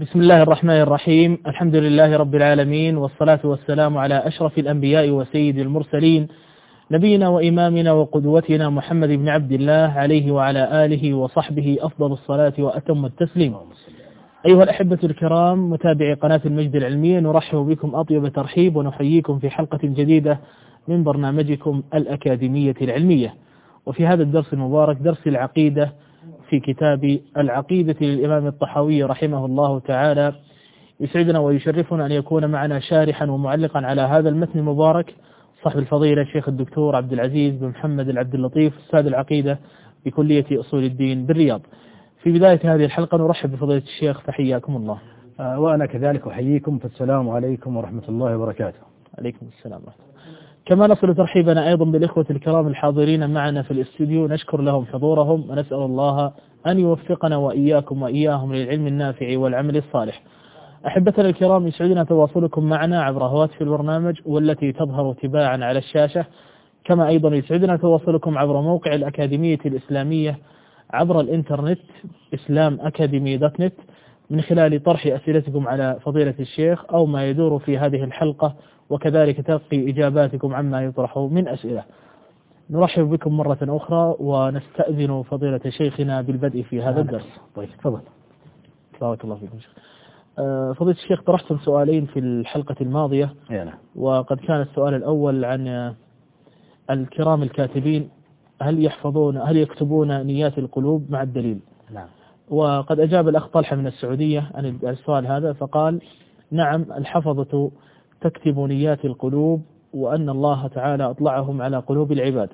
بسم الله الرحمن الرحيم. الحمد لله رب العالمين، والصلاة والسلام على أشرف الأنبياء وسيد المرسلين، نبينا وإمامنا وقدوتنا محمد بن عبد الله عليه وعلى آله وصحبه أفضل الصلاة وأتم التسليم. أيها الأحبة الكرام متابعي قناة المجد العلمية، نرحب بكم أطيب ترحيب ونحييكم في حلقة جديدة من برنامجكم الأكاديمية العلمية. وفي هذا الدرس المبارك درس العقيدة في كتاب العقيدة للإمام الطحاوي رحمه الله تعالى، يسعدنا ويشرفنا أن يكون معنا شارحا ومعلقا على هذا المتن المبارك صاحب الفضيلة الشيخ الدكتور عبد العزيز بن محمد العبد اللطيف، أستاذ العقيدة بكلية أصول الدين بالرياض. في بداية هذه الحلقة نرحب بفضيلة الشيخ، فحياكم الله. وأنا كذلك أحييكم، فالسلام عليكم ورحمة الله وبركاته. عليكم السلام ورحمة الله. كما نصل ترحيبنا أيضا بالإخوة الكرام الحاضرين معنا في الاستوديو، نشكر لهم حضورهم ونسأل الله أن يوفقنا وإياكم وإياهم للعلم النافع والعمل الصالح. أحبتنا الكرام، يسعدنا تواصلكم معنا عبر هواتف البرنامج والتي تظهر تباعا على الشاشة، كما أيضا يسعدنا تواصلكم عبر موقع الأكاديمية الإسلامية عبر الإنترنت islamacademy.net من خلال طرح أسئلتكم على فضيلة الشيخ أو ما يدور في هذه الحلقة، وكذلك تلقي إجاباتكم عما يطرح من أسئلة. نرحب بكم مرة أخرى ونستأذن فضيلة شيخنا بالبدء في هذا الدرس. طيب تفضل. بارك الله فيكم شيخ. فضيلة الشيخ، طرحتم سؤالين في الحلقة الماضية، وقد كان السؤال الأول عن الكرام الكاتبين، هل يكتبون نيات القلوب مع الدليل؟ نعم. وقد أجاب الأخ طلحة من السعودية عن السؤال هذا فقال: نعم، الحفظة تكتب نيات القلوب، وأن الله تعالى أطلعهم على قلوب العباد،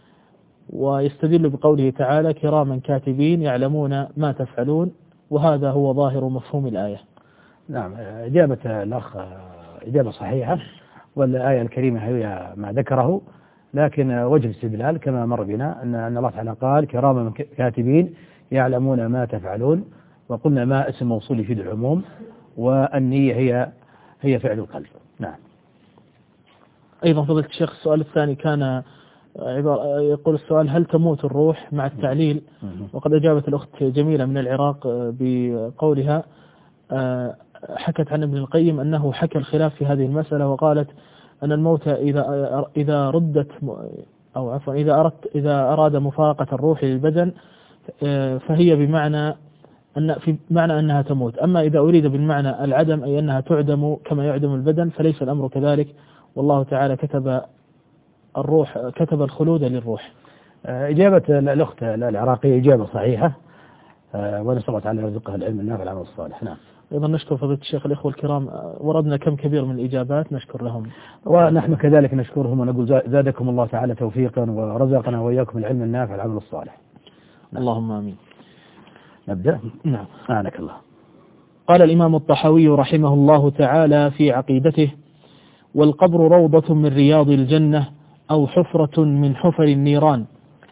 ويستدل بقوله تعالى: كراما كاتبين يعلمون ما تفعلون، وهذا هو ظاهر مفهوم الآية. نعم، إجابة الأخ إجابة صحيحة، والآية الكريمة هي ما ذكره، لكن وجه الاستدلال كما مر بنا أن الله تعالى قال: كراما كاتبين يعلمون ما تفعلون، وقلنا ما اسم موصول يفيد العموم، والنية هي فعل القلب. نعم. أيضا فضيلة الشيخ، السؤال الثاني كان يقول السؤال: هل تموت الروح مع التعليل؟ وقد أجابت الأخت جميلة من العراق بقولها حكت عن ابن القيم أنه حكى الخلاف في هذه المسألة، وقالت أن الموت إذا ردت أو عفوا إذا أراد مفارقة الروح للبدن فهي بمعنى أنها تموت، أما إذا أريد بالمعنى العدم أي أنها تعدم كما يعدم البدن فليس الأمر كذلك، والله تعالى كتب الخلود للروح. إجابة الأخت العراقية إجابة صحيحة، ونسأل الله تعالى يرزقها العلم النافع والعمل الصالح. نعم. أيضا نشكر فضيلة الشيخ الإخوة الكرام، وردنا كم كبير من الإجابات، نشكر لهم. ونحن كذلك نشكرهم ونقول زادكم الله تعالى توفيقا ورزقنا وإياكم العلم النافع والعمل الصالح. نعم. اللهم آمين. نبدأ. نعم. أعانك الله. قال الإمام الطحاوي رحمه الله تعالى في عقيدته: والقبر روضة من رياض الجنة أو حفرة من حفر النيران،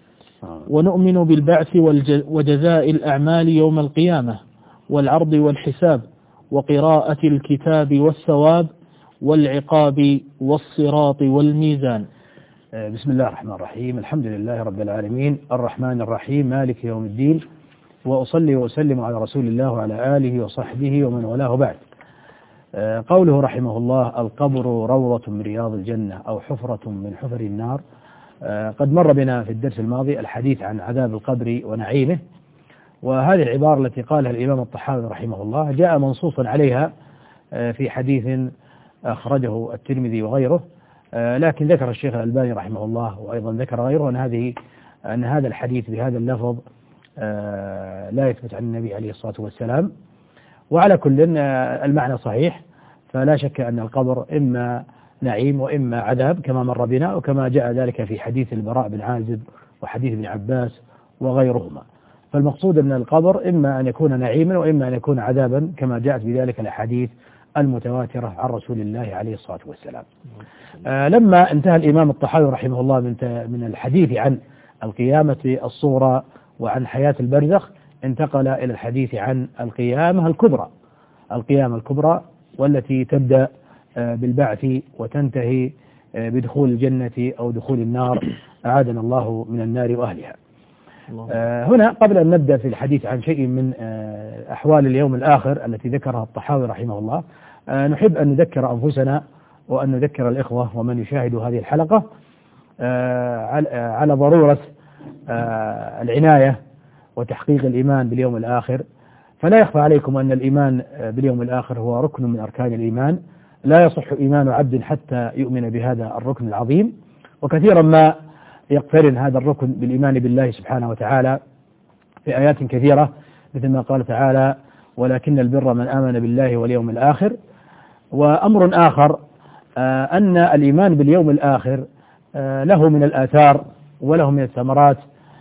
ونؤمن بالبعث وجزاء الأعمال يوم القيامة، والعرض والحساب، وقراءة الكتاب والثواب، والعقاب والصراط والميزان. بسم الله الرحمن الرحيم. الحمد لله رب العالمين، الرحمن الرحيم، مالك يوم الدين، وأصلي وأسلم على رسول الله وعلى آله وصحبه ومن والاه بعد. قوله رحمه الله: القبر روضة من رياض الجنة أو حفرة من حفر النار. قد مر بنا في الدرس الماضي الحديث عن عذاب القبر ونعيمه، وهذه العبارة التي قالها الإمام الطحاوي رحمه الله جاء منصوصا عليها في حديث أخرجه الترمذي وغيره، لكن ذكر الشيخ الألباني رحمه الله وأيضا ذكر غيره أن هذا الحديث بهذا اللفظ لا يثبت عن النبي عليه الصلاة والسلام. وعلى كل المعنى صحيح، فلا شك أن القبر إما نعيم وإما عذاب كما مر بنا، وكما جاء ذلك في حديث البراء بن عازب وحديث ابن عباس وغيرهما. فالمقصود أن القبر إما أن يكون نعيما وإما أن يكون عذابا كما جاءت بذلك الأحاديث المتواترة عن رسول الله عليه الصلاة والسلام. لما انتهى الإمام الطحاوي رحمه الله من الحديث عن القيامة الصغرى وعن حياة البرزخ، انتقل إلى الحديث عن القيامة الكبرى، والتي تبدأ بالبعث وتنتهي بدخول الجنة أو دخول النار، أعاذنا الله من النار وأهلها. هنا قبل أن نبدأ في الحديث عن شيء من أحوال اليوم الآخر التي ذكرها الطحاوي رحمه الله، نحب أن نذكر أنفسنا وأن نذكر الإخوة ومن يشاهد هذه الحلقة على ضرورة العناية وتحقيق الإيمان باليوم الآخر. فلا يخفى عليكم أن الإيمان باليوم الآخر هو ركن من أركان الإيمان، لا يصح إيمان عبد حتى يؤمن بهذا الركن العظيم، وكثيرا ما يقترن هذا الركن بالإيمان بالله سبحانه وتعالى في آيات كثيرة، مثل ما قال تعالى: ولكن البر من آمن بالله واليوم الآخر. وأمر آخر أن الإيمان باليوم الآخر له من الآثار وله من الثمرات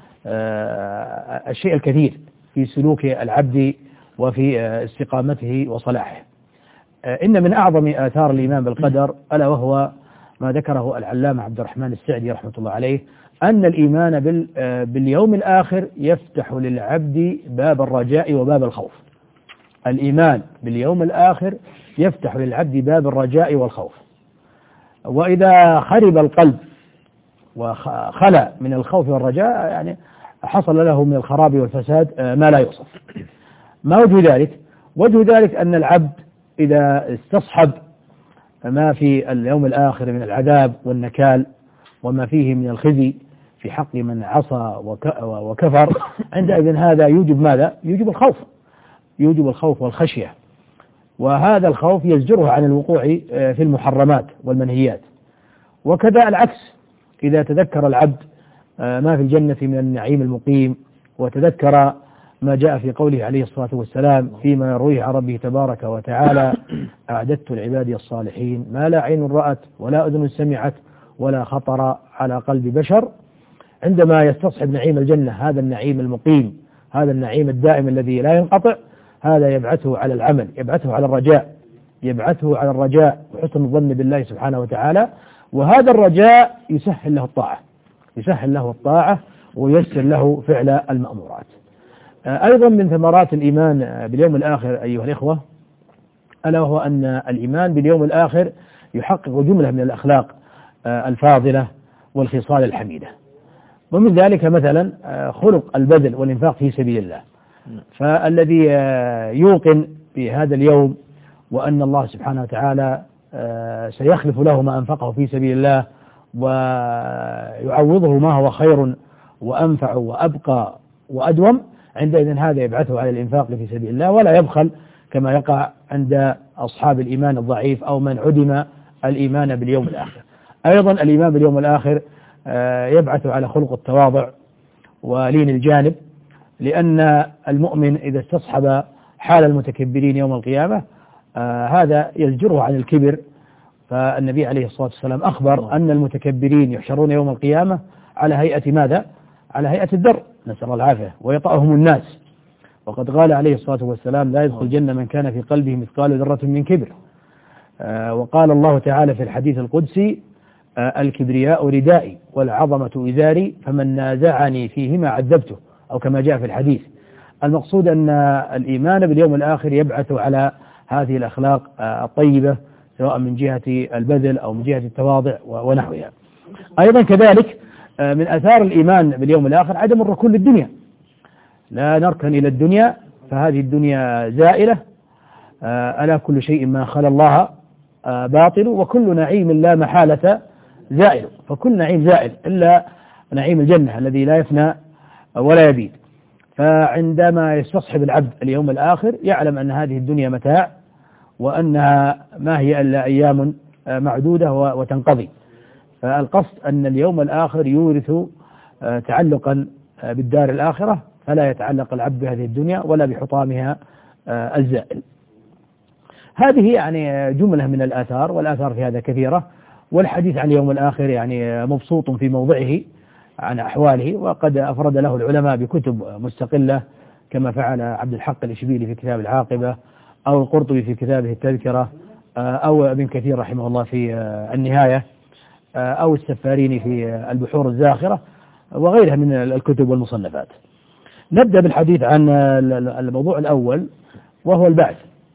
الشيء الكثير في سلوك العبد وفي استقامته وصلاحه. إن من أعظم آثار الإيمان بالقدر ألا وهو ما ذكره العلامة عبد الرحمن السعدي رحمة الله عليه، أن الإيمان باليوم الآخر يفتح للعبد باب الرجاء وباب الخوف. الإيمان باليوم الآخر يفتح للعبد باب الرجاء والخوف، وإذا خرب القلب وخلى من الخوف والرجاء يعني حصل له من الخراب والفساد ما لا يوصف. ما وجه ذلك؟ وجه ذلك أن العبد إذا استصحب ما في اليوم الآخر من العذاب والنكال وما فيه من الخزي في حق من عصى وكفر، عندئذ هذا يوجب ماذا؟ يوجب الخوف، يوجب الخوف والخشية، وهذا الخوف يزجره عن الوقوع في المحرمات والمنهيات. وكذا العكس، إذا تذكر العبد ما في الجنة من النعيم المقيم، وتذكر ما جاء في قوله عليه الصلاة والسلام فيما يرويه عن ربه تبارك وتعالى: أعددت لعبادي الصالحين ما لا عين رأت ولا أذن سمعت ولا خطر على قلب بشر، عندما يستصحب نعيم الجنة، هذا النعيم المقيم، هذا النعيم الدائم الذي لا ينقطع، هذا يبعثه على العمل، يبعثه على الرجاء، يبعثه على الرجاء وحسن الظن بالله سبحانه وتعالى. وهذا الرجاء يسهل له الطاعة، يسهل له الطاعة وييسر له فعل المأمورات. أيضا من ثمرات الإيمان باليوم الآخر أيها الإخوة ألا وهو أن الإيمان باليوم الآخر يحقق جملة من الأخلاق الفاضلة والخصال الحميدة، ومن ذلك مثلا خلق البذل والإنفاق في سبيل الله. فالذي يوقن بهذا اليوم وأن الله سبحانه وتعالى سيخلف له ما أنفقه في سبيل الله ويعوضه ما هو خير وأنفع وأبقى وأدوم، عندئذ هذا يبعثه على الإنفاق في سبيل الله ولا يبخل كما يقع عند أصحاب الإيمان الضعيف أو من عدم الإيمان باليوم الآخر. أيضا الإيمان باليوم الآخر يبعث على خلق التواضع ولين الجانب، لأن المؤمن إذا استصحب حال المتكبرين يوم القيامة هذا يزجره عن الكبر. فالنبي عليه الصلاة والسلام أخبر أن المتكبرين يحشرون يوم القيامة على هيئة ماذا؟ على هيئة الذر، نسأل الله العافية، ويطأهم الناس. وقد قال عليه الصلاة والسلام: لا يدخل الجنة من كان في قلبه مثقال ذرة من كبر. وقال الله تعالى في الحديث القدسي: الكبرياء ردائي والعظمة إزاري فمن نازعني فيهما عذبته، أو كما جاء في الحديث. المقصود أن الإيمان باليوم الآخر يبعث على هذه الأخلاق الطيبة، سواء من جهة البذل أو من جهة التواضع ونحوها. أيضا كذلك من آثار الإيمان باليوم الآخر عدم الركون للدنيا، لا نركن إلى الدنيا فهذه الدنيا زائلة، ألا كل شيء ما خلا الله باطل، وكل نعيم لا محالة زائل، فكل نعيم زائل إلا نعيم الجنة الذي لا يفنى ولا يبيد. فعندما يستصحب العبد اليوم الآخر يعلم أن هذه الدنيا متاع، وأنها ما هي إلا أيام معدودة وتنقضي. فالقصد أن اليوم الآخر يورث تعلقا بالدار الآخرة، فلا يتعلق العبد بهذه الدنيا ولا بحطامها الزائل. هذه يعني جملة من الآثار، والآثار في هذا كثيرة، والحديث عن اليوم الآخر يعني مبسوط في موضعه عن أحواله، وقد أفرد له العلماء بكتب مستقلة كما فعل عبد الحق الإشبيلي في كتاب العاقبة، أو القرطبي في كتابه التذكرة، أو ابن كثير رحمه الله في النهاية، أو السفاريني في البحور الزاخرة، وغيرها من الكتب والمصنفات. نبدأ بالحديث عن الموضوع الأول وهو البعث.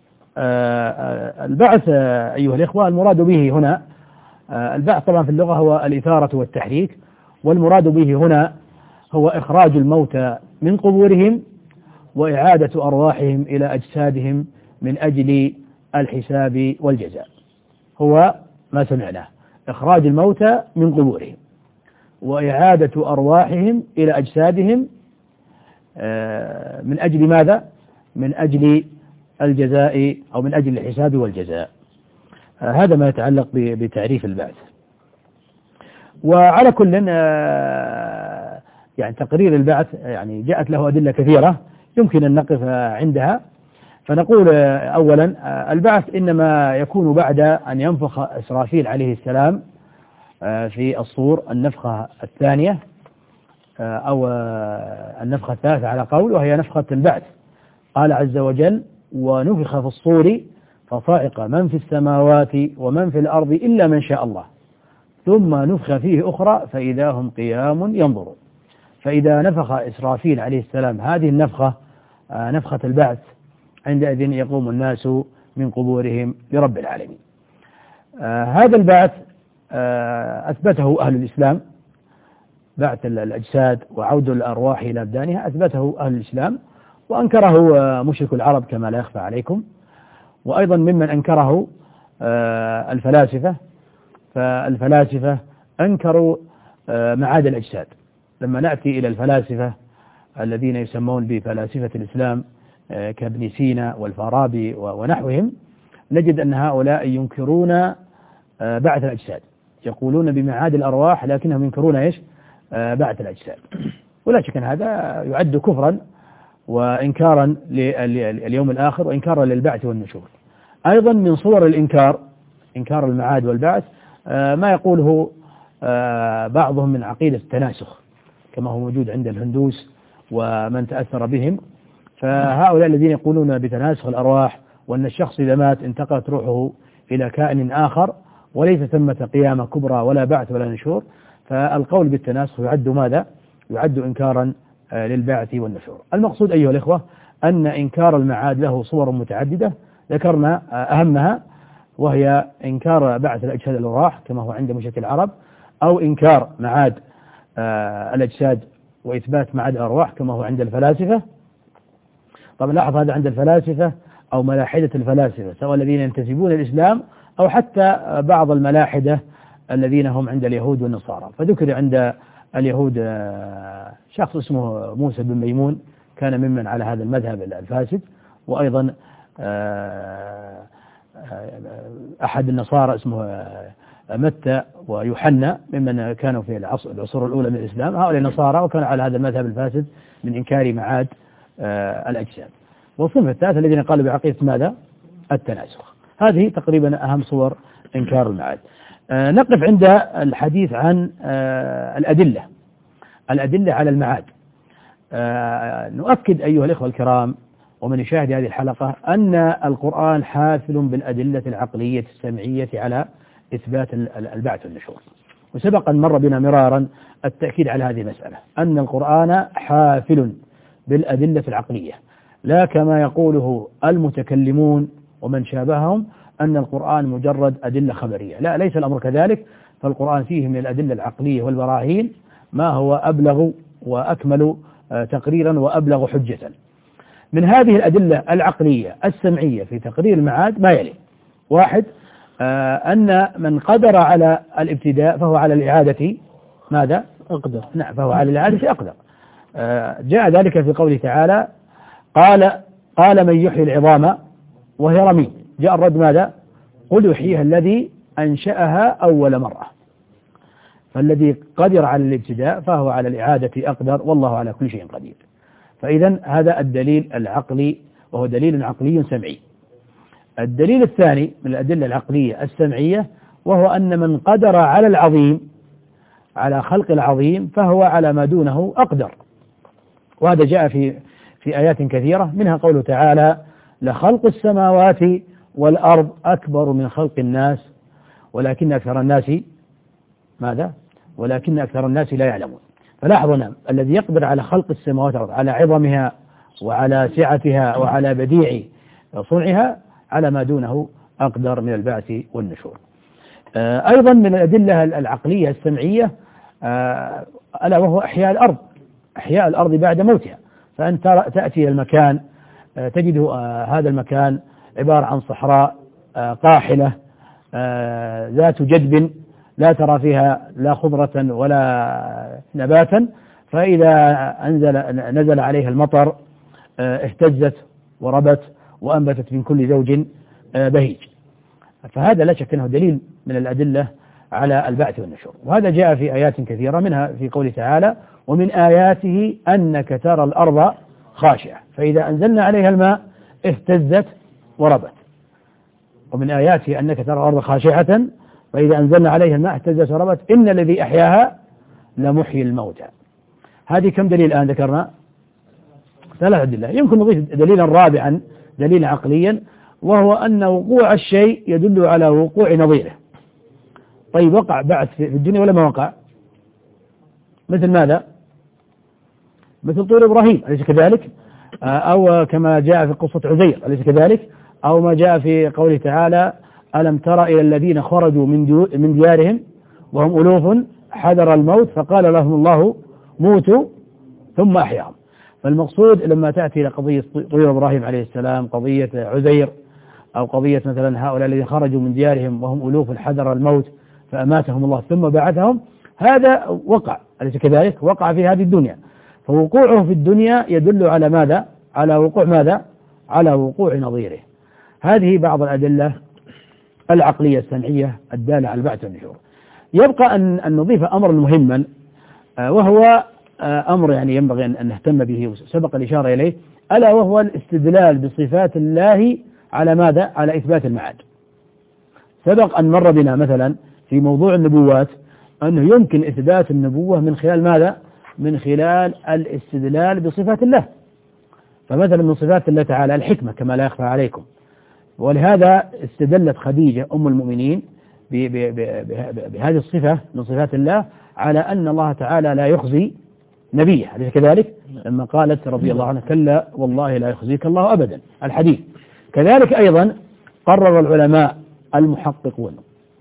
البعث أيها الإخوة المراد به هنا، البعث طبعا في اللغة هو الإثارة والتحريك، والمراد به هنا هو إخراج الموتى من قبورهم وإعادة أرواحهم إلى أجسادهم من أجل الحساب والجزاء. هو ما سمعناه، إخراج الموتى من قبورهم وإعادة أرواحهم إلى أجسادهم من أجل ماذا؟ من أجل الجزاء أو من أجل الحساب والجزاء. هذا ما يتعلق بتعريف البعث. وعلى كل يعني تقرير البعث يعني جاءت له أدلة كثيرة يمكن أن نقف عندها. فنقول أولا البعث إنما يكون بعد أن ينفخ إسرافيل عليه السلام في الصور النفخة الثانية أو النفخة الثالثة على قول، وهي نفخة البعث. قال عز وجل: ونفخ في الصور فصعق من في السماوات ومن في الأرض إلا من شاء الله ثم نفخ فيه أخرى فإذا هم قيام ينظرون. فإذا نفخ إسرافيل عليه السلام هذه النفخة نفخة البعث عندئذ يقوم الناس من قبورهم لرب العالمين. هذا البعث أثبته أهل الإسلام، بعث الأجساد وعود الأرواح إلى أبدانها أثبته أهل الإسلام، وأنكره مشرك العرب كما لا يخفى عليكم، وأيضا ممن أنكره الفلاسفة. فالفلاسفة أنكروا معاد الأجساد. لما نأتي إلى الفلاسفة الذين يسمون بفلاسفة الإسلام كابن سينا والفارابي ونحوهم، نجد أن هؤلاء ينكرون بعث الأجساد، يقولون بمعاد الأرواح لكنهم ينكرون إيش؟ بعث الأجساد. ولا شك أن هذا يعد كفرا وإنكارا لليوم الآخر وإنكارا للبعث والنشور. أيضا من صور الإنكار، إنكار المعاد والبعث، ما يقوله بعضهم من عقيدة التناسخ كما هو موجود عند الهندوس ومن تأثر بهم. فهؤلاء الذين يقولون بتناسخ الأرواح وأن الشخص إذا مات انتقلت روحه إلى كائن آخر وليس ثمة قيامة كبرى ولا بعث ولا نشور، فالقول بالتناسخ يعد ماذا؟ يعد إنكارا للبعث والنشور. المقصود أيها الإخوة أن إنكار المعاد له صور متعددة ذكرنا أهمها، وهي إنكار بعث الأجساد الأرواح كما هو عند مشرك العرب، أو إنكار معاد الأجساد وإثبات معاد الأرواح كما هو عند الفلاسفة. طبعا لاحظ هذا عند الفلاسفة أو ملاحدة الفلاسفة سواء الذين ينتسبون الإسلام أو حتى بعض الملاحدة الذين هم عند اليهود والنصارى. فذكر عند اليهود شخص اسمه موسى بن ميمون كان ممن على هذا المذهب الفاسد، وأيضا أحد النصارى اسمه متى ويوحنا ممن كانوا في العصور الأولى من الإسلام. هؤلاء النصارى وكانوا على هذا المذهب الفاسد من إنكار معاد الأجساد. والصنف الثالث الذين قالوا بعقيدة ماذا؟ التناسخ. هذه تقريبا أهم صور إنكار المعاد. نقف عند الحديث عن الأدلة على المعاد. نؤكد أيها الإخوة الكرام ومن يشاهد هذه الحلقة أن القرآن حافل بالأدلة العقلية السمعية على إثبات البعث والنشور. وسبق أن مر بنا مرارا التأكيد على هذه المسألة، أن القرآن حافل بالأدلة العقلية، لا كما يقوله المتكلمون ومن شابههم أن القرآن مجرد أدلة خبرية. لا، ليس الأمر كذلك، فالقرآن فيه من الأدلة العقلية والبراهين ما هو أبلغ وأكمل تقريرا وأبلغ حجة. من هذه الأدلة العقلية السمعية في تقرير المعاد ما يلي: واحد، أن من قدر على الابتداء فهو على الإعادة ماذا؟ أقدر. نعم، فهو على الإعادة أقدر. جاء ذلك في قوله تعالى: قال من يحيي العظام وهي رميم. جاء الرد ماذا؟ قل يحييها الذي أنشأها أول مرة. فالذي قدر على الابتداء فهو على الإعادة أقدر، والله على كل شيء قدير. فإذا هذا الدليل العقلي وهو دليل عقلي سمعي. الدليل الثاني من الأدلة العقلية السمعية وهو أن من قدر على العظيم على خلق العظيم فهو على ما دونه أقدر. وهذا جاء في آيات كثيرة، منها قوله تعالى: لخلق السماوات والأرض أكبر من خلق الناس ولكن أكثر الناس ماذا؟ ولكن أكثر الناس لا يعلمون. فلاحظنا الذي يقدر على خلق السماوات والأرض على عظمها وعلى سعتها وعلى بديع صنعها على ما دونه أقدر من البعث والنشور. أيضا من الأدلة العقلية السمعية ألا وهو إحياء الأرض. إحياء الأرض بعد موتها. فأنت تأتي إلى المكان تجد هذا المكان عبارة عن صحراء قاحلة ذات جدب لا ترى فيها لا خضرة ولا نباتا، فإذا نزل عليها المطر اهتزت وربت وأنبتت من كل زوج بهيج. فهذا لا شك أنه دليل من الأدلة على البعث والنشور، وهذا جاء في آيات كثيرة، منها في قوله تعالى: ومن آياته أنك ترى الأرض خاشعة فإذا أنزلنا عليها الماء اهتزت وربت. ومن آياته أنك ترى الأرض خاشعة فإذا أنزلنا عليها الماء اهتزت وربت إن الذي أحياها لمحيي الموتى. هذه كم دليل الآن ذكرنا؟ 3 أدلة. يمكن نضيف دليلا رابعا، دليلا عقليا، وهو أن وقوع الشيء يدل على وقوع نظيره. طيب وقع بعث في الدنيا ولا ما وقع؟ مثل ماذا؟ مثل طور إبراهيم أليس كذلك؟ أو كما جاء في قصة عزير أليس كذلك؟ أو ما جاء في قوله تعالى: ألم تر إلى الذين خرجوا من ديارهم وهم ألوف حذر الموت فقال لهم الله موتوا ثم أحياهم. فالمقصود لما تأتي إلى قضية طور إبراهيم عليه السلام، قضية عزير، أو قضية مثلا هؤلاء الذين خرجوا من ديارهم وهم ألوف حذر الموت فأماتهم الله ثم بعثهم، هذا وقع أليس كذلك؟ وقع في هذه الدنيا. فوقوعه في الدنيا يدل على ماذا؟ على وقوع ماذا؟ على وقوع نظيره. هذه بعض الأدلة العقلية السمعية الدالة على البعث والنشور. يبقى أن نضيف أمرا مهما، وهو أمر يعني ينبغي أن نهتم به وسبق الإشارة إليه، ألا وهو الاستدلال بصفات الله على ماذا؟ على إثبات المعاد. سبق أن مر بنا مثلا في موضوع النبوات أنه يمكن إثبات النبوة من خلال ماذا؟ من خلال الاستدلال بصفات الله. فمثلا من صفات الله تعالى الحكمة كما لا يخفى عليكم، ولهذا استدلت خديجة أم المؤمنين بهذه الصفة من صفات الله على أن الله تعالى لا يخزي نبيه، أليس كذلك؟ لما قالت رضي الله عنها: كلا والله لا يخزيك الله أبدا، الحديث. كذلك أيضا قرر العلماء المحققون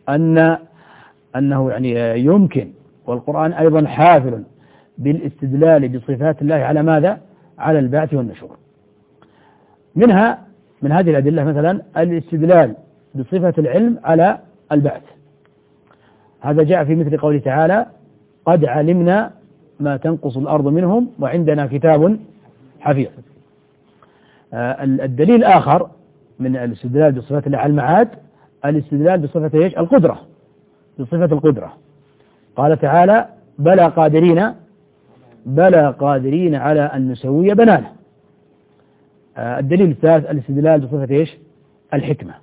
أنه يعني يمكن، والقرآن أيضا حافل بالاستدلال بصفات الله على ماذا؟ على البعث والنشور. من هذه الأدلة مثلا الاستدلال بصفة العلم على البعث، هذا جاء في مثل قوله تعالى: قد علمنا ما تنقص الأرض منهم وعندنا كتاب حفيظ. الدليل الآخر من الاستدلال بصفة الله على المعاد الاستدلال بصفة ايش؟ القدرة، بصفة القدرة. قال تعالى: بلى قادرين على أن نسوي بنانه. الدليل الثالث الاستدلال بصفة ايش؟ الحكمة.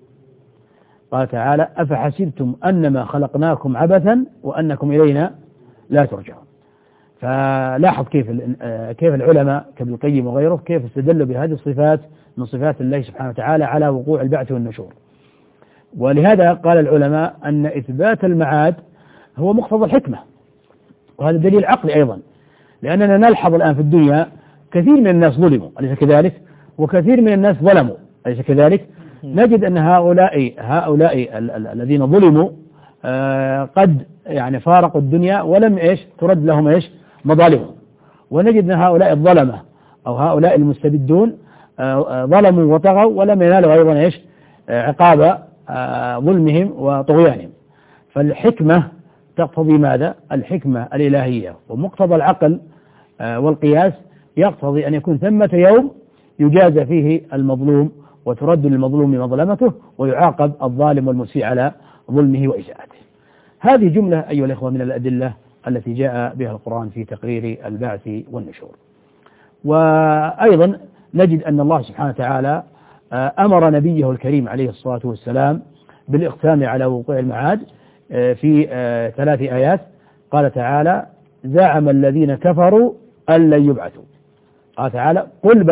قال تعالى: أفحسبتم أنما خلقناكم عبثا وأنكم إلينا لا ترجعون. فلاحظ كيف العلماء كابن القيم وغيره كيف استدلوا بهذه الصفات من صفات الله سبحانه وتعالى على وقوع البعث والنشور. ولهذا قال العلماء أن إثبات المعاد هو مقتضى الحكمة، وهذا دليل عقلي أيضا، لأننا نلحظ الآن في الدنيا كثير من الناس ظلموا أليس كذلك؟ وكثير من الناس ظلموا أليس كذلك؟ نجد أن هؤلاء الذين ظلموا قد يعني فارقوا الدنيا ولم ترد لهم مظالمهم، ونجد أن هؤلاء الظلمة أو هؤلاء المستبدون ظلموا وطغوا ولم ينالوا أيضا عقاب ظلمهم وطغيانهم. فالحكمة تقتضي ماذا؟ الحكمة الإلهية ومقتضى العقل والقياس يقتضي أن يكون ثمة يوم يجازى فيه المظلوم وترد للمظلوم مظلمته ويعاقب الظالم والمسيء على ظلمه وإساءته. هذه جملة أيها الأخوة من الأدلة التي جاء بها القرآن في تقرير البعث والنشور. وأيضا نجد أن الله سبحانه وتعالى أمر نبيه الكريم عليه الصلاة والسلام بالإقسام على وقوع المعاد في 3 آيات. قال تعالى: زعم الذين كفروا أن لن يبعثوا. قال تعالى: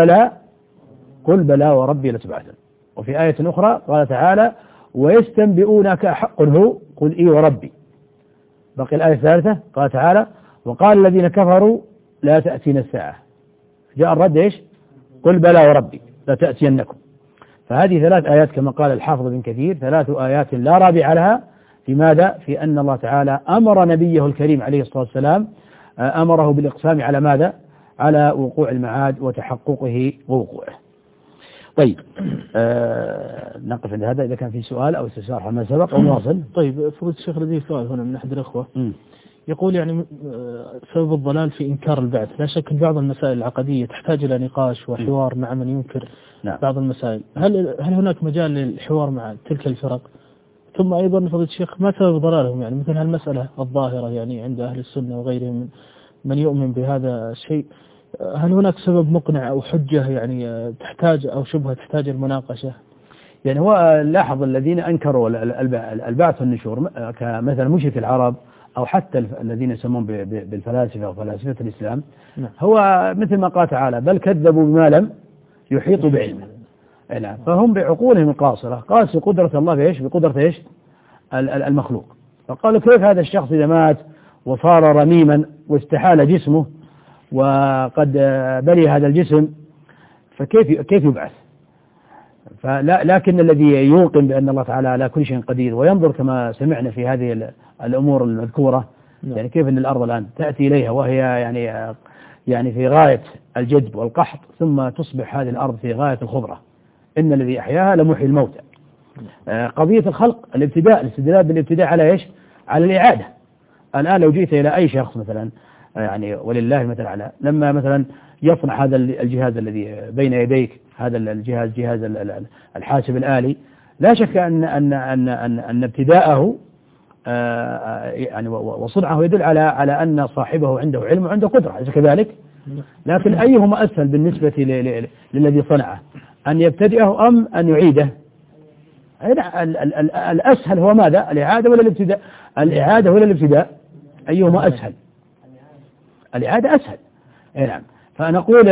قل بلى وربي لتبعثن. وفي آية أخرى قال تعالى: ويستنبئونك أحق هو قل إي وربي. بقي الآية الثالثة قال تعالى: وقال الذين كفروا لا تأتينا الساعة. جاء الرد قل بلى وربي لتأتينكم. فهذه 3 آيات كما قال الحافظ بن كثير 3 آيات لا رابع لها في ماذا؟ في أن الله تعالى أمر نبيه الكريم عليه الصلاة والسلام أمره بالإقسام على ماذا؟ على وقوع المعاد وتحققه ووقوعه. طيب نقف عند هذا. إذا كان في سؤال أو استفسار عما سبق أو نواصل. طيب فضيلة الشيخ لدي سؤال هنا من أحد الأخوة يقول يعني سبب الضلال في إنكار البعث. لا شك أن بعض المسائل العقدية تحتاج إلى نقاش وحوار مع من ينكر بعض المسائل. هل هناك مجال للحوار مع تلك الفرق؟ ثم أيضا فضيلة الشيخ ما سبب ضلالهم يعني مثل هالمسألة الظاهرة يعني عند أهل السنة وغيرهم من يؤمن بهذا الشيء، هل هناك سبب مقنع أو حجة يعني تحتاج أو شبهة تحتاج المناقشة؟ يعني هو لاحظ الذين أنكروا البعث والنشور كمثلا مشرك العرب أو حتى الذين يسمون بالفلاسفة وفلاسفة الإسلام، هو مثل ما قال تعالى بل كذبوا بما لم يحيطوا بعلمه. فهم بعقولهم القاصرة قاسوا قدرة الله بإيش؟ بقدرة إيش؟ المخلوق. فقالوا كيف هذا الشخص إذا مات وصار رميما واستحال جسمه وقد بلي هذا الجسم فكيف يبعث؟ لكن الذي يوقن بأن الله تعالى على كل شيء قدير وينظر كما سمعنا في هذه الأمور المذكورة، يعني كيف أن الأرض الآن تأتي إليها وهي يعني في غاية الجدب والقحط ثم تصبح هذه الأرض في غاية الخضرة. إن الذي أحياها لمحيي الموتى. قضية الخلق الاستدلال بالابتداء على إيش؟ على الإعادة. الآن لو جئت إلى أي شخص مثلا يعني ولله المثل الأعلى لما مثلا يصنع هذا الجهاز الذي بين يديك، هذا جهاز الحاسب الآلي، لا شك أن ابتداءه يعني وصنعه يدل على أن صاحبه عنده علم وعنده قدرة، أليس كذلك؟ لكن أيهما أسهل بالنسبة للذي صنعه، أن يبتدئه أم أن يعيده؟ الأسهل هو ماذا؟ الإعادة ولا الابتداء؟ الإعادة ولا الابتداء؟ أيهما أسهل؟ الإعادة أسهل. نعم. فنقول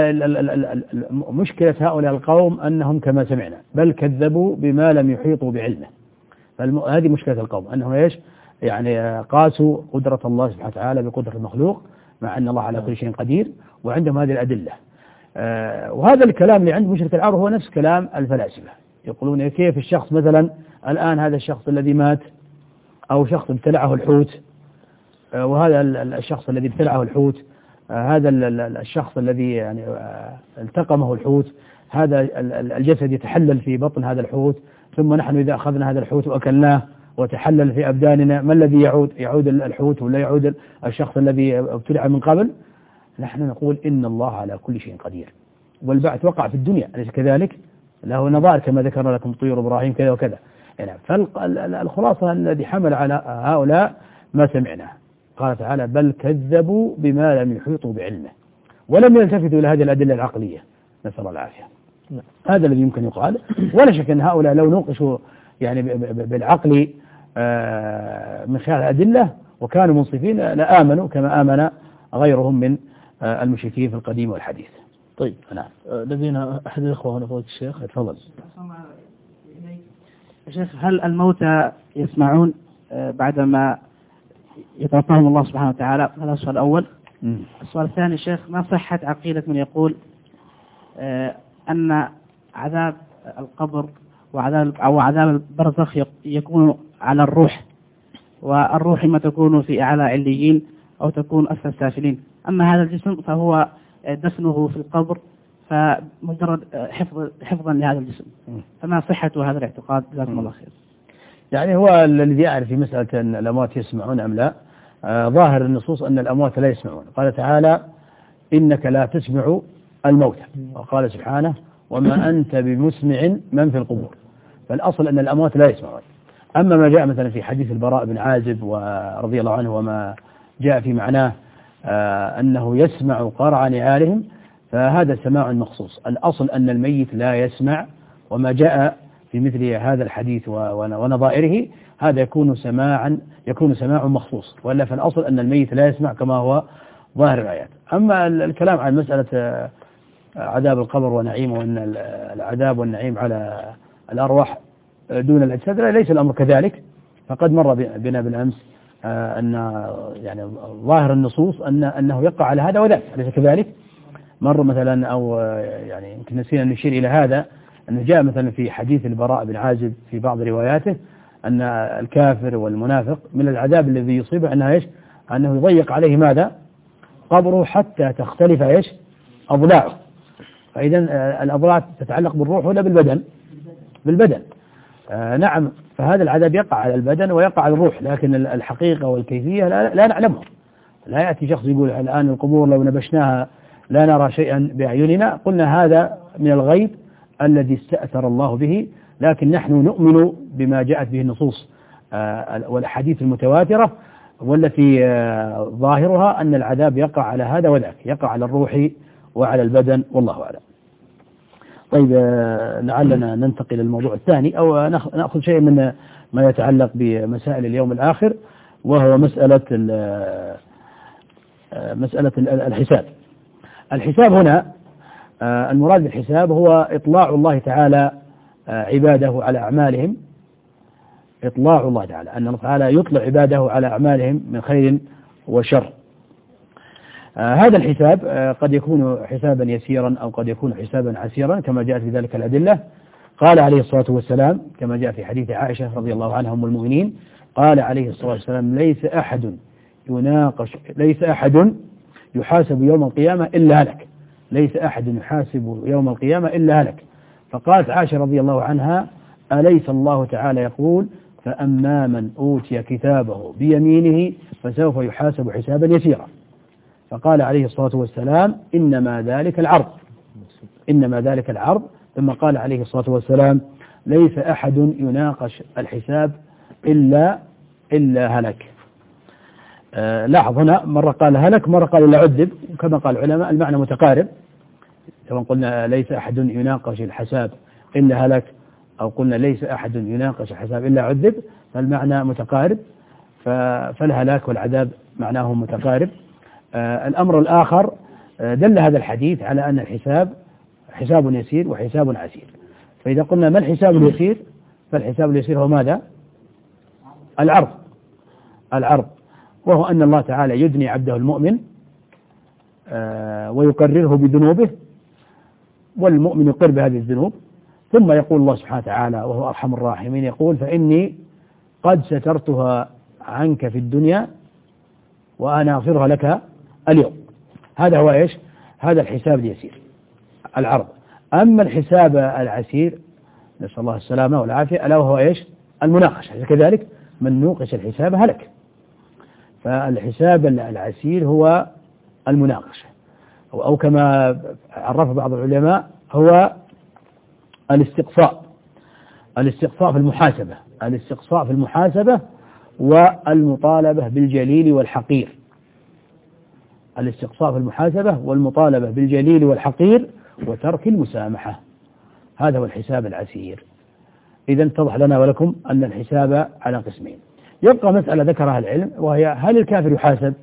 مشكلة هؤلاء القوم أنهم كما سمعنا بل كذبوا بما لم يحيطوا بعلمه. هذه مشكلة القوم أنهم إيش؟ يعني قاسوا قدرة الله سبحانه وتعالى بقدرة المخلوق مع أن الله على كل شيء قدير وعندهم هذه الأدلة. وهذا الكلام اللي عند مشرك العرب هو نفس كلام الفلاسفة. يقولون كيف الشخص مثلا الآن هذا الشخص الذي مات أو شخص ابتلعه الحوت، وهذا الشخص الذي ابتلعه الحوت، هذا الشخص الذي يعني التقمه الحوت، هذا الجسد يتحلل في بطن هذا الحوت، ثم نحن إذا أخذنا هذا الحوت وأكلناه وتحلل في أبداننا ما الذي يعود الحوت ولا يعود الشخص الذي ابتلع من قبل؟ نحن نقول إن الله على كل شيء قدير، والبعث وقع في الدنيا أليس كذلك؟ له نظائر كما ذكرنا لكم طيور إبراهيم كذا وكذا. يعني فالخلاصة الذي حمل على هؤلاء ما سمعناه. قال تعالى بل كذبوا بما لم يحيطوا بعلمه ولم يلتفتوا إلى هذه الأدلة العقلية، نسأل الله العافية. هذا الذي يمكن يقال. ولا شك أن هؤلاء لو نوقشوا يعني بالعقل من خلال الأدلة وكانوا منصفين لآمنوا كما آمن غيرهم من المشركين في القديم والحديث. طيب نعم. لدينا أحد الأخوة هنا فوق الشيخ، تفضل. شيخ هل الموتى يسمعون بعدما يتوفاهم الله سبحانه وتعالى؟ هذا السؤال الأول. السؤال الثاني شيخ، ما صحة عقيدة من يقول أن عذاب القبر وعذاب البرزخ يكون على الروح، والروح ما تكون في أعلى عليين أو تكون أسفل السافلين، أما هذا الجسم فهو دفنه في القبر فمجرد حفظا لهذا الجسم، فما صحة هذا الاعتقاد؟ جزاكم الله خير. يعني هو الذي يعرف في مسألة أن الأموات يسمعون أم لا، ظاهر النصوص أن الأموات لا يسمعون. قال تعالى إنك لا تسمع الموتى، وقال سبحانه وما أنت بمسمع من في القبور. فالأصل أن الأموات لا يسمعون. أما ما جاء مثلا في حديث البراء بن عازب ورضي الله عنه وما جاء في معناه أنه يسمع قرع نعالهم، فهذا سماع مخصوص. الأصل أن الميت لا يسمع، وما جاء في مثل هذا الحديث ونظائره هذا يكون سماع مخصوص، وإلا فالأصل أن الميت لا يسمع كما هو ظاهر الآيات. أما الكلام عن مسألة عذاب القبر ونعيمه وأن العذاب والنعيم على الأرواح دون الأجساد، ليس الأمر كذلك. فقد مر بنا بالأمس أن يعني ظاهر النصوص أنه يقع على هذا وذاك، أليس كذلك؟ مر مثلا أو يعني يمكن نسينا نشير إلى هذا، أنه جاء مثلا في حديث البراء بن عازب في بعض رواياته أن الكافر والمنافق من العذاب الذي يصيبه أنه يضيق عليه ماذا؟ قبره حتى تختلف إيش أضلاعه. فإذا الأضلاع تتعلق بالروح ولا بالبدن؟ بالبدن. نعم، فهذا العذاب يقع على البدن ويقع على الروح، لكن الحقيقة والكيفية لا نعلمها. لا يأتي شخص يقول الآن القبور لو نبشناها لا نرى شيئا بأعيننا. قلنا هذا من الغيب الذي استأثر الله به، لكن نحن نؤمن بما جاءت به النصوص والأحاديث المتواترة، والتي ظاهرها أن العذاب يقع على هذا وذاك، يقع على الروح وعلى البدن، والله أعلم. طيب، لعلنا ننتقل للموضوع الثاني، أو نأخذ شيء من ما يتعلق بمسائل اليوم الآخر، وهو مسألة الحساب. الحساب هنا المراد بالحساب هو إطلاع الله تعالى عباده على أعمالهم، إطلاع الله تعالى، أن الله تعالى يطلع عباده على أعمالهم من خير وشر. هذا الحساب قد يكون حسابا يسيرا أو قد يكون حسابا عسيرا كما جاءت في ذلك الأدلة. قال عليه الصلاة والسلام كما جاء في حديث عائشة رضي الله عنها أم المؤمنين، قال عليه الصلاة والسلام: ليس أحد يحاسب يوم القيامة إلا هلك. ليس أحد يحاسب يوم القيامة إلا هلك. فقالت عائشة رضي الله عنها: أليس الله تعالى يقول: فأما من أوتي كتابه بيمينه فسوف يحاسب حسابا يسيرا. فقال عليه الصلاة والسلام: إنما ذلك العرض. ثم قال عليه الصلاة والسلام: ليس أحد يناقش الحساب إلا هلك. لاحظ هنا مرة قال هلك، مرة قال إلا عذب، وكما قال العلماء المعنى متقارب، سواء قلنا ليس أحد يناقش الحساب إلا هلك، أو قلنا ليس أحد يناقش الحساب إلا عذب، فالمعنى متقارب، فالهلاك والعذاب معناه متقارب. الأمر الآخر، دل هذا الحديث على أن الحساب حساب يسير وحساب عسير. فإذا قلنا ما الحساب اليسير، فالحساب اليسير هو ماذا؟ العرض، وهو أن الله تعالى يدني عبده المؤمن ويقرره بذنوبه، والمؤمن يقر بهذه الذنوب، ثم يقول الله سبحانه وتعالى وهو أرحم الراحمين، يقول: فإني قد سترتها عنك في الدنيا وأنا أغفرها لك اليوم. هذا هو إيش؟ هذا الحساب اليسير، العرض. أما الحساب العسير، نسأل الله السلامة والعافية، ألا وهو إيش؟ المناقشة. كذلك من نوقش الحساب هلك. فالحساب العسير هو المناقشة، أو كما عرف بعض العلماء هو الاستقصاء في المحاسبة والمطالبة بالجليل والحقير. الاستقصاء في المحاسبة والمطالبة بالجليل والحقير وترك المسامحة، هذا هو الحساب العسير. إذا اتضح لنا ولكم أن الحساب على قسمين. يبقى مسألة ذكرها العلم، وهي: هل الكافر يحاسب؟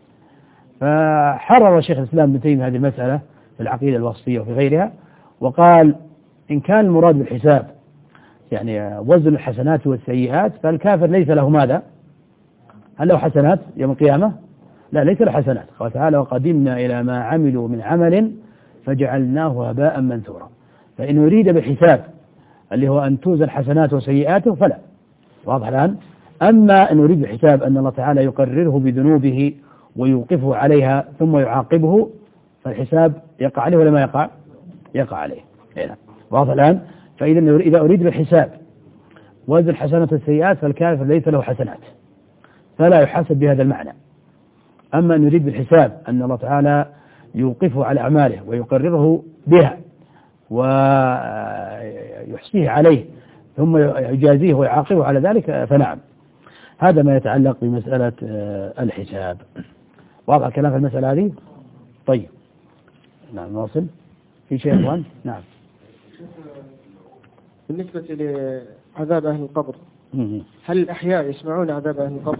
فحرر شيخ الإسلام ابن تيمية هذه المسألة في العقيدة الوصفية وفي غيرها، وقال: إن كان المراد بالحساب يعني وزن الحسنات والسيئات، فالكافر ليس له ماذا؟ هل له حسنات يوم القيامة؟ لا، ليس له حسنات. قال تعالى: وقدمنا إلى ما عملوا من عمل فجعلناه هباء منثورا. فإن يريد بالحساب اللي هو أن توزن حسناته وسيئاته فلا. واضح الآن؟ أما أن يريد بالحساب أن الله تعالى يقرره بذنوبه ويوقفه عليها ثم يعاقبه، فالحساب يقع عليه ولا ما يقع؟ يقع عليه. واضح الآن؟ فإذا إذا أريد بالحساب وزن الحسنات والسيئات، فالكافر ليس له حسنات فلا يحاسب بهذا المعنى. أما أن يريد بالحساب أن الله تعالى يوقفه على أعماله ويقرره بها ويحصيه عليه ثم يجازيه ويعاقبه على ذلك، فنعم، هذا ما يتعلق بمسألة الحساب. واضح الكلام في المسألة هذه؟ طيب، نعم، نواصل. في شيء أخوان؟ نعم. بالنسبة لعذاب أهل القبر، هل الأحياء يسمعون عذاب أهل القبر؟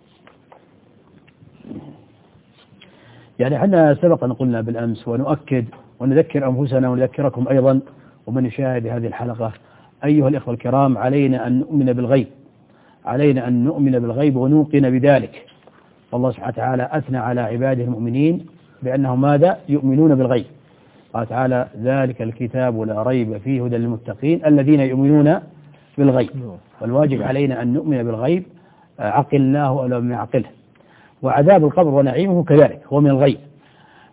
يعني احنا سبق أن قلنا بالأمس، ونؤكد ونذكر أنفسنا ونذكركم أيضا ومن يشاهد هذه الحلقة، أيها الإخوة الكرام، علينا أن نؤمن بالغيب، ونوقن بذلك. والله سبحانه وتعالى أثنى على عباده المؤمنين بأنهم ماذا؟ يؤمنون بالغيب. قال تعالى: ذلك الكتاب لا ريب فيه هدى للمتقين الذين يؤمنون بالغيب. والواجب علينا أن نؤمن بالغيب، عقلناه أو لم نعقله. وعذاب القبر ونعيمه كذلك هو من الغيب،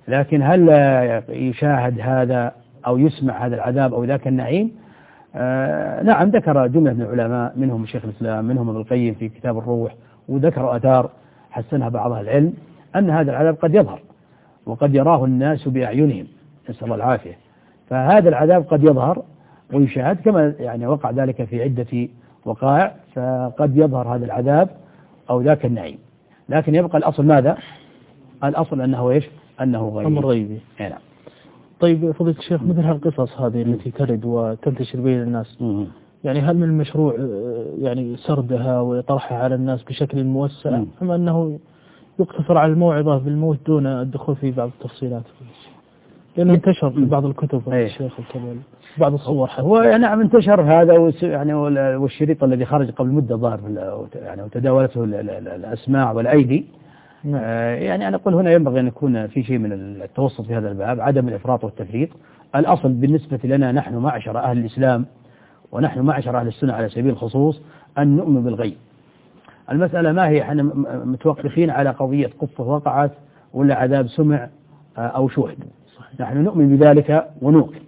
لكن هل يشاهد هذا أو يسمع هذا العذاب أو ذاك النعيم؟ نعم، ذكر جملة من العلماء منهم شيخ الإسلام منهم ابن القيم في كتاب الروح، وذكر آثار حسنها بعض أهل العلم أن هذا العذاب قد يظهر وقد يراه الناس بأعينهم، نسأل الله العافية. فهذا العذاب قد يظهر ويشاهد كما يعني وقع ذلك في عدة وقائع، فقد يظهر هذا العذاب أو ذاك النعيم، لكن يبقى الأصل ماذا؟ الأصل أنه إيش؟ أنه غيبي. أمر غيبي. نعم. طيب فضيلة الشيخ، مثل هالقصص هذه التي ترد وتنتشر بين الناس، يعني هل من المشروع يعني سردها وطرحها على الناس بشكل موسع، أم أنه يقتصر على الموعظة بالموت دون الدخول في بعض التفصيلات؟ لأنه انتشر في بعض الكتب الشيخ الكبير بعض الصور حتى. هو نعم انتشر هذا، يعني والشريط الذي خرج قبل مدة ظهر يعني وتداولته الأسماع والأيدي. يعني أنا أقول هنا ينبغي أن يكون في شيء من التوسط في هذا الباب، عدم الإفراط والتفريط. الأصل بالنسبة لنا نحن معشر أهل الإسلام ونحن معشر أهل السنة على سبيل الخصوص أن نؤمن بالغيب. المسألة ما هي احنا متوقفين على قضية قصة وقعت ولا عذاب سمع أو شوهد، نحن نؤمن بذلك ونوقن.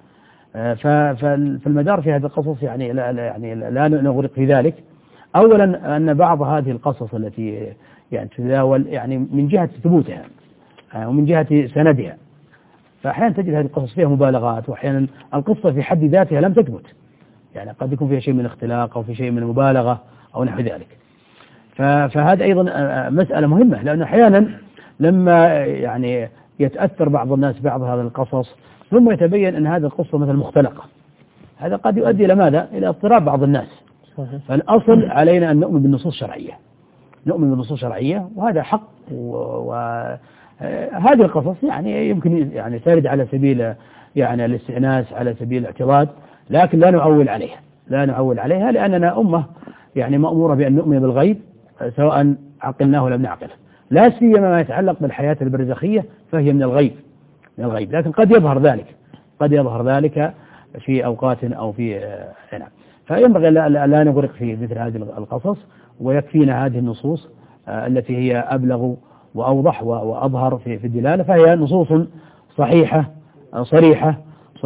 فالمدار في هذه القصص يعني لا نغرق في ذلك. أولا أن بعض هذه القصص التي يعني تتداول يعني من جهة ثبوتها ومن جهة سندها، فأحيانا تجد هذه القصص فيها مبالغات، وأحيانا القصة في حد ذاتها لم تثبت، يعني قد يكون فيها شيء من الاختلاق أو في شيء من المبالغة أو نحو ذلك. فهذا أيضا مسألة مهمة، لأن أحيانا لما يعني يتأثر بعض الناس بعض هذه القصص ثم يتبين أن هذه القصة مثل مختلقة، هذا قد يؤدي إلى ماذا؟ إلى اضطراب بعض الناس. فالأصل علينا أن نؤمن بالنصوص الشرعية، نؤمن بالنصوص الشرعية، وهذا حق. وهذه القصص يعني يمكن يعني ترد على سبيل يعني الاستئناس، على سبيل الاعتراض، لكن لا نعول عليها، لا نعول عليها، لأننا أمة يعني مأمورة بأن نؤمن بالغيب سواء عقلناه لم نعقله، لا سيما ما يتعلق بالحياة البرزخية فهي من الغيب، من الغيب، لكن قد يظهر ذلك، قد يظهر ذلك في أوقات أو في هنا. فينبغي لا نغرق في مثل هذه القصص، ويكفينا هذه النصوص التي هي أبلغ وأوضح وأظهر في الدلالة، فهي نصوص صحيحة صريحة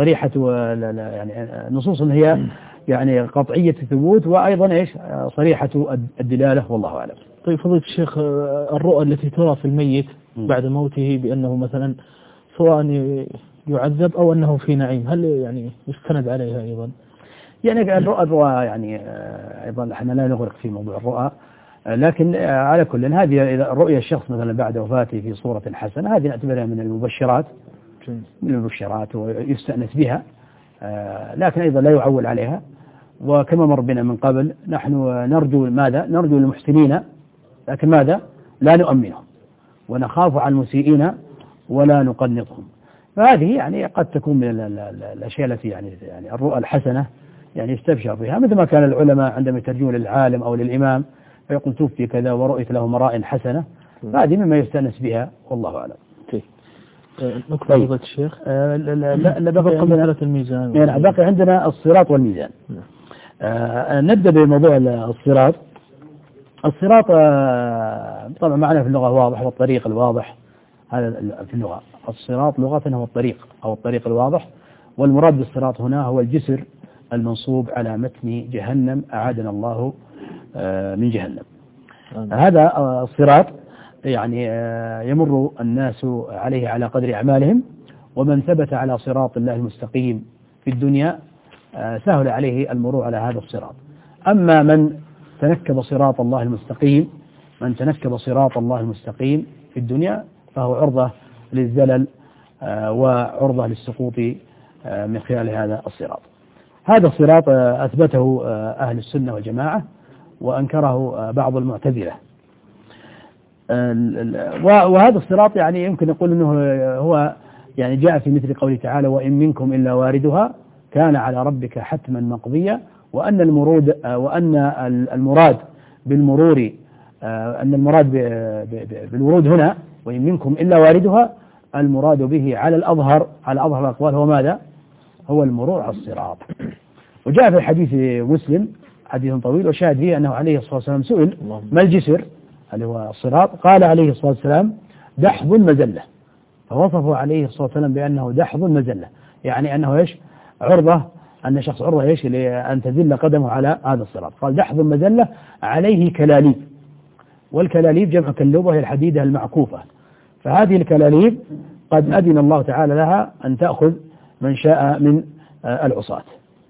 يعني نصوص هي يعني قطعية الثبوت، وأيضا إيش صريحة الدلالة، والله أعلم. طيب فضيلة الشيخ، الرؤى التي ترى في الميت بعد موته بأنه مثلا سواء يعذب أو أنه في نعيم، هل يعني يستند عليها أيضا؟ يعني الرؤى يعني أيضا احنا لا نغرق في موضوع الرؤى، لكن على كل هذه إذا رؤيا الشخص مثلا بعد وفاته في صورة حسنة هذه نعتبرها من المبشرات ويستأنس بها، لكن أيضا لا يعول عليها. وكما مر بنا من قبل نحن نرجو ماذا؟ نرجو المحسنين، لكن ماذا؟ لا نؤمنهم، ونخاف على المسيئين ولا نقنطهم. فهذه يعني قد تكون من الأشياء التي يعني الرؤى الحسنة يعني يستبشر بها، مثل ما كان العلماء عندما يترجمون للعالم أو للإمام فيقول توفي كذا ورؤيت له مراء حسنة، فهذه مما يستأنس بها، والله أعلم. نكمل فضيلة الشيخ. لا بقي مسألة الميزان، يعني باقي عندنا الصراط والميزان. نبدأ بموضوع الصراط. الصراط طبعا معنا في اللغة واضح، والطريق الواضح، هذا في اللغة. الصراط لغة هو الطريق أو الطريق الواضح، والمراد بالصراط هنا هو الجسر المنصوب على متن جهنم، أعاذنا الله من جهنم. هذا الصراط يعني يمر الناس عليه على قدر أعمالهم، ومن ثبت على صراط الله المستقيم في الدنيا سهل عليه المرور على هذا الصراط. أما من تنكب صراط الله المستقيم، في الدنيا فهو عرضة للزلل وعرضة للسقوط من خلال هذا الصراط. هذا الصراط أثبته أهل السنة والجماعة، وأنكره بعض المعتزلة. وهذا الصراط يعني يمكن نقول أنه هو يعني جاء في مثل قوله تعالى وإن منكم إلا واردها كان على ربك حتما مقضيا، وأن المراد بالمرور بالورود هنا وإن منكم إلا واردها، المراد به على الأظهر الأقوال هو ماذا؟ هو المرور على الصراط. وجاء في حديث مسلم حديث طويل وشاهد فيه أنه عليه الصلاة والسلام سئل ما الجسر اللي هو الصراط، قال عليه الصلاة والسلام دحض المزلة، فوصفه عليه الصلاة والسلام بأنه دحض مزلة، يعني أنه إيش؟ عرضة، أن شخص عرضة إيش؟ لأن تزل قدمه على هذا الصراط. قال دحض مزلة عليه كلاليب، والكلاليب جمع كلوبة هي الحديدة المعكوفة، فهذه الكلاليب قد أذن الله تعالى لها أن تأخذ من شاء من العصاة.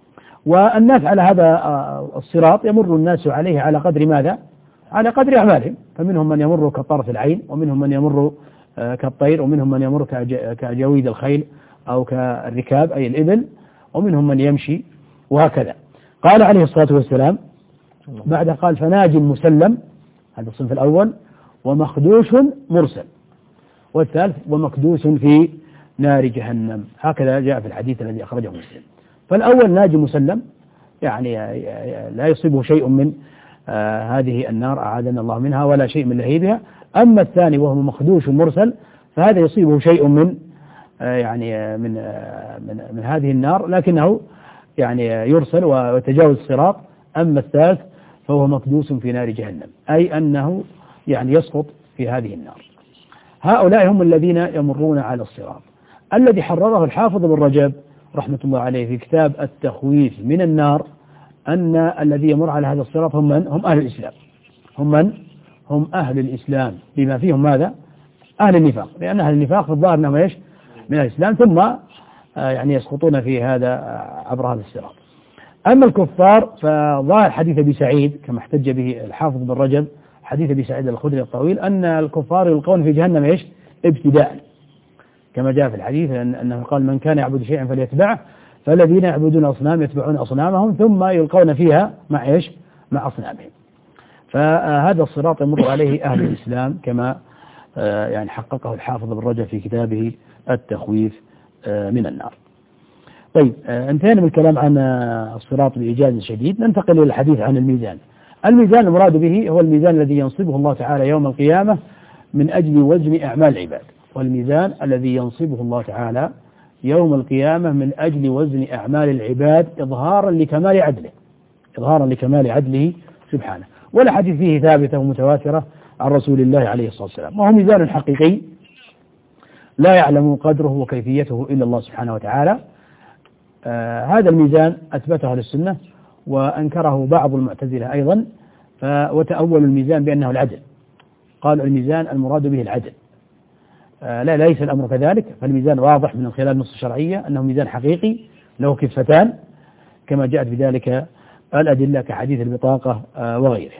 والناس على هذا الصراط يمر الناس عليه على قدر ماذا؟ على قدر أعمالهم، فمنهم من يمر كطرف العين، ومنهم من يمر كالطير، ومنهم من يمر كأجاويد الخيل أو كالركاب أي الإبل، ومنهم من يمشي، وهكذا. قال عليه الصلاة والسلام بعد قال فناج مسلم، هذا الصنف الأول، ومخدوش مرسل، والثالث ومكدوس في نار جهنم، هكذا جاء في الحديث الذي أخرجه مسلم. فالأول ناجي مسلم، يعني لا يصيبه شيء من هذه النار أعاذنا الله منها ولا شيء من لهيبها. أما الثاني وهو مخدوش مرسل فهذا يصيبه شيء من يعني من هذه النار، لكنه يعني يرسل ويتجاوز الصراط. أما الثالث فهو مكدوس في نار جهنم، أي أنه يعني يسقط في هذه النار. هؤلاء هم الذين يمرون على الصراط. الذي حرره الحافظ بن رجب رحمة الله عليه في كتاب التخويف من النار أن الذي يمر على هذا الصراط هم من؟ هم أهل الإسلام. هم من؟ هم أهل الإسلام، بما فيهم ماذا؟ أهل النفاق، لأن أهل النفاق في الظاهر أنهم إيش؟ من الإسلام، ثم يعني يسقطون في هذا عبر هذا الصراط. أما الكفار فظاهر حديث أبي سعيد كما احتج به الحافظ بن رجب، حديث أبي سعيد الخدري الطويل، أن الكفار يلقون في جهنم إيش؟ ابتداء، كما جاء في الحديث أنه قال من كان يعبد شيئا فليتبعه، فالذين يعبدون أصنام يتبعون أصنامهم ثم يلقون فيها مع إيش؟ مع أصنامهم. فهذا الصراط يمر عليه أهل الإسلام كما يعني حققه الحافظ بن رجب في كتابه التخويف من النار. طيب انتهينا من الكلام عن الصراط بإيجاز شديد، ننتقل إلى الحديث عن الميزان. الميزان المراد به هو الميزان الذي ينصبه الله تعالى يوم القيامة من أجل وزن أعمال العباد، والميزان الذي ينصبه الله تعالى يوم القيامة من أجل وزن أعمال العباد إظهارا لكمال عدله، إظهارا لكمال عدله سبحانه. والحديث فيه ثابتة ومتواترة عن رسول الله عليه الصلاة والسلام، وهو ميزان حقيقي لا يعلم قدره وكيفيته إلا الله سبحانه وتعالى. هذا الميزان أثبته للسنة وأنكره بعض المعتزلة أيضا، وتأول الميزان بأنه العدل، قالوا الميزان المراد به العدل. لا ليس الأمر كذلك، فالميزان واضح من خلال النصوص الشرعية أنه ميزان حقيقي له كفتان كما جاءت بذلك الأدلة كحديث البطاقة وغيره.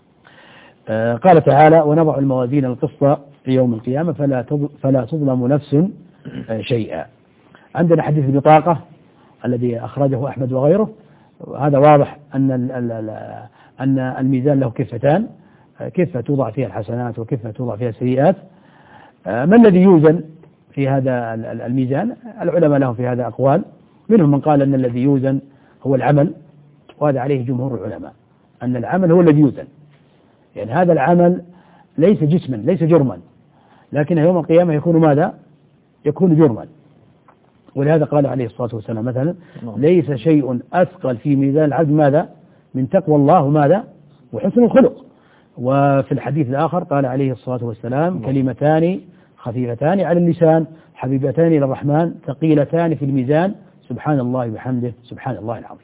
قال تعالى ونضع الموازين القسط في يوم القيامة فلا تظلم نفس شيئا. عندنا حديث البطاقة الذي أخرجه أحمد وغيره، هذا واضح أن الميزان له كفتان، كفة توضع فيها الحسنات وكفة توضع فيها السيئات. ما الذي يوزن في هذا الميزان؟ العلماء لهم في هذا أقوال، منهم من قال أن الذي يوزن هو العمل، وهذا عليه جمهور العلماء أن العمل هو الذي يوزن، يعني هذا العمل ليس جسما ليس جرما، لكن يوم القيامة يكون ماذا؟ يكون جرما. ولهذا قال عليه الصلاة والسلام مثلا ليس شيء أثقل في ميزان العبد ماذا؟ من تقوى الله ماذا؟ وحسن الخلق. وفي الحديث الآخر قال عليه الصلاة والسلام كلمتان خفيفتان على اللسان حبيبتان إلى الرحمن ثقيلتان في الميزان سبحان الله وبحمده سبحان الله العظيم.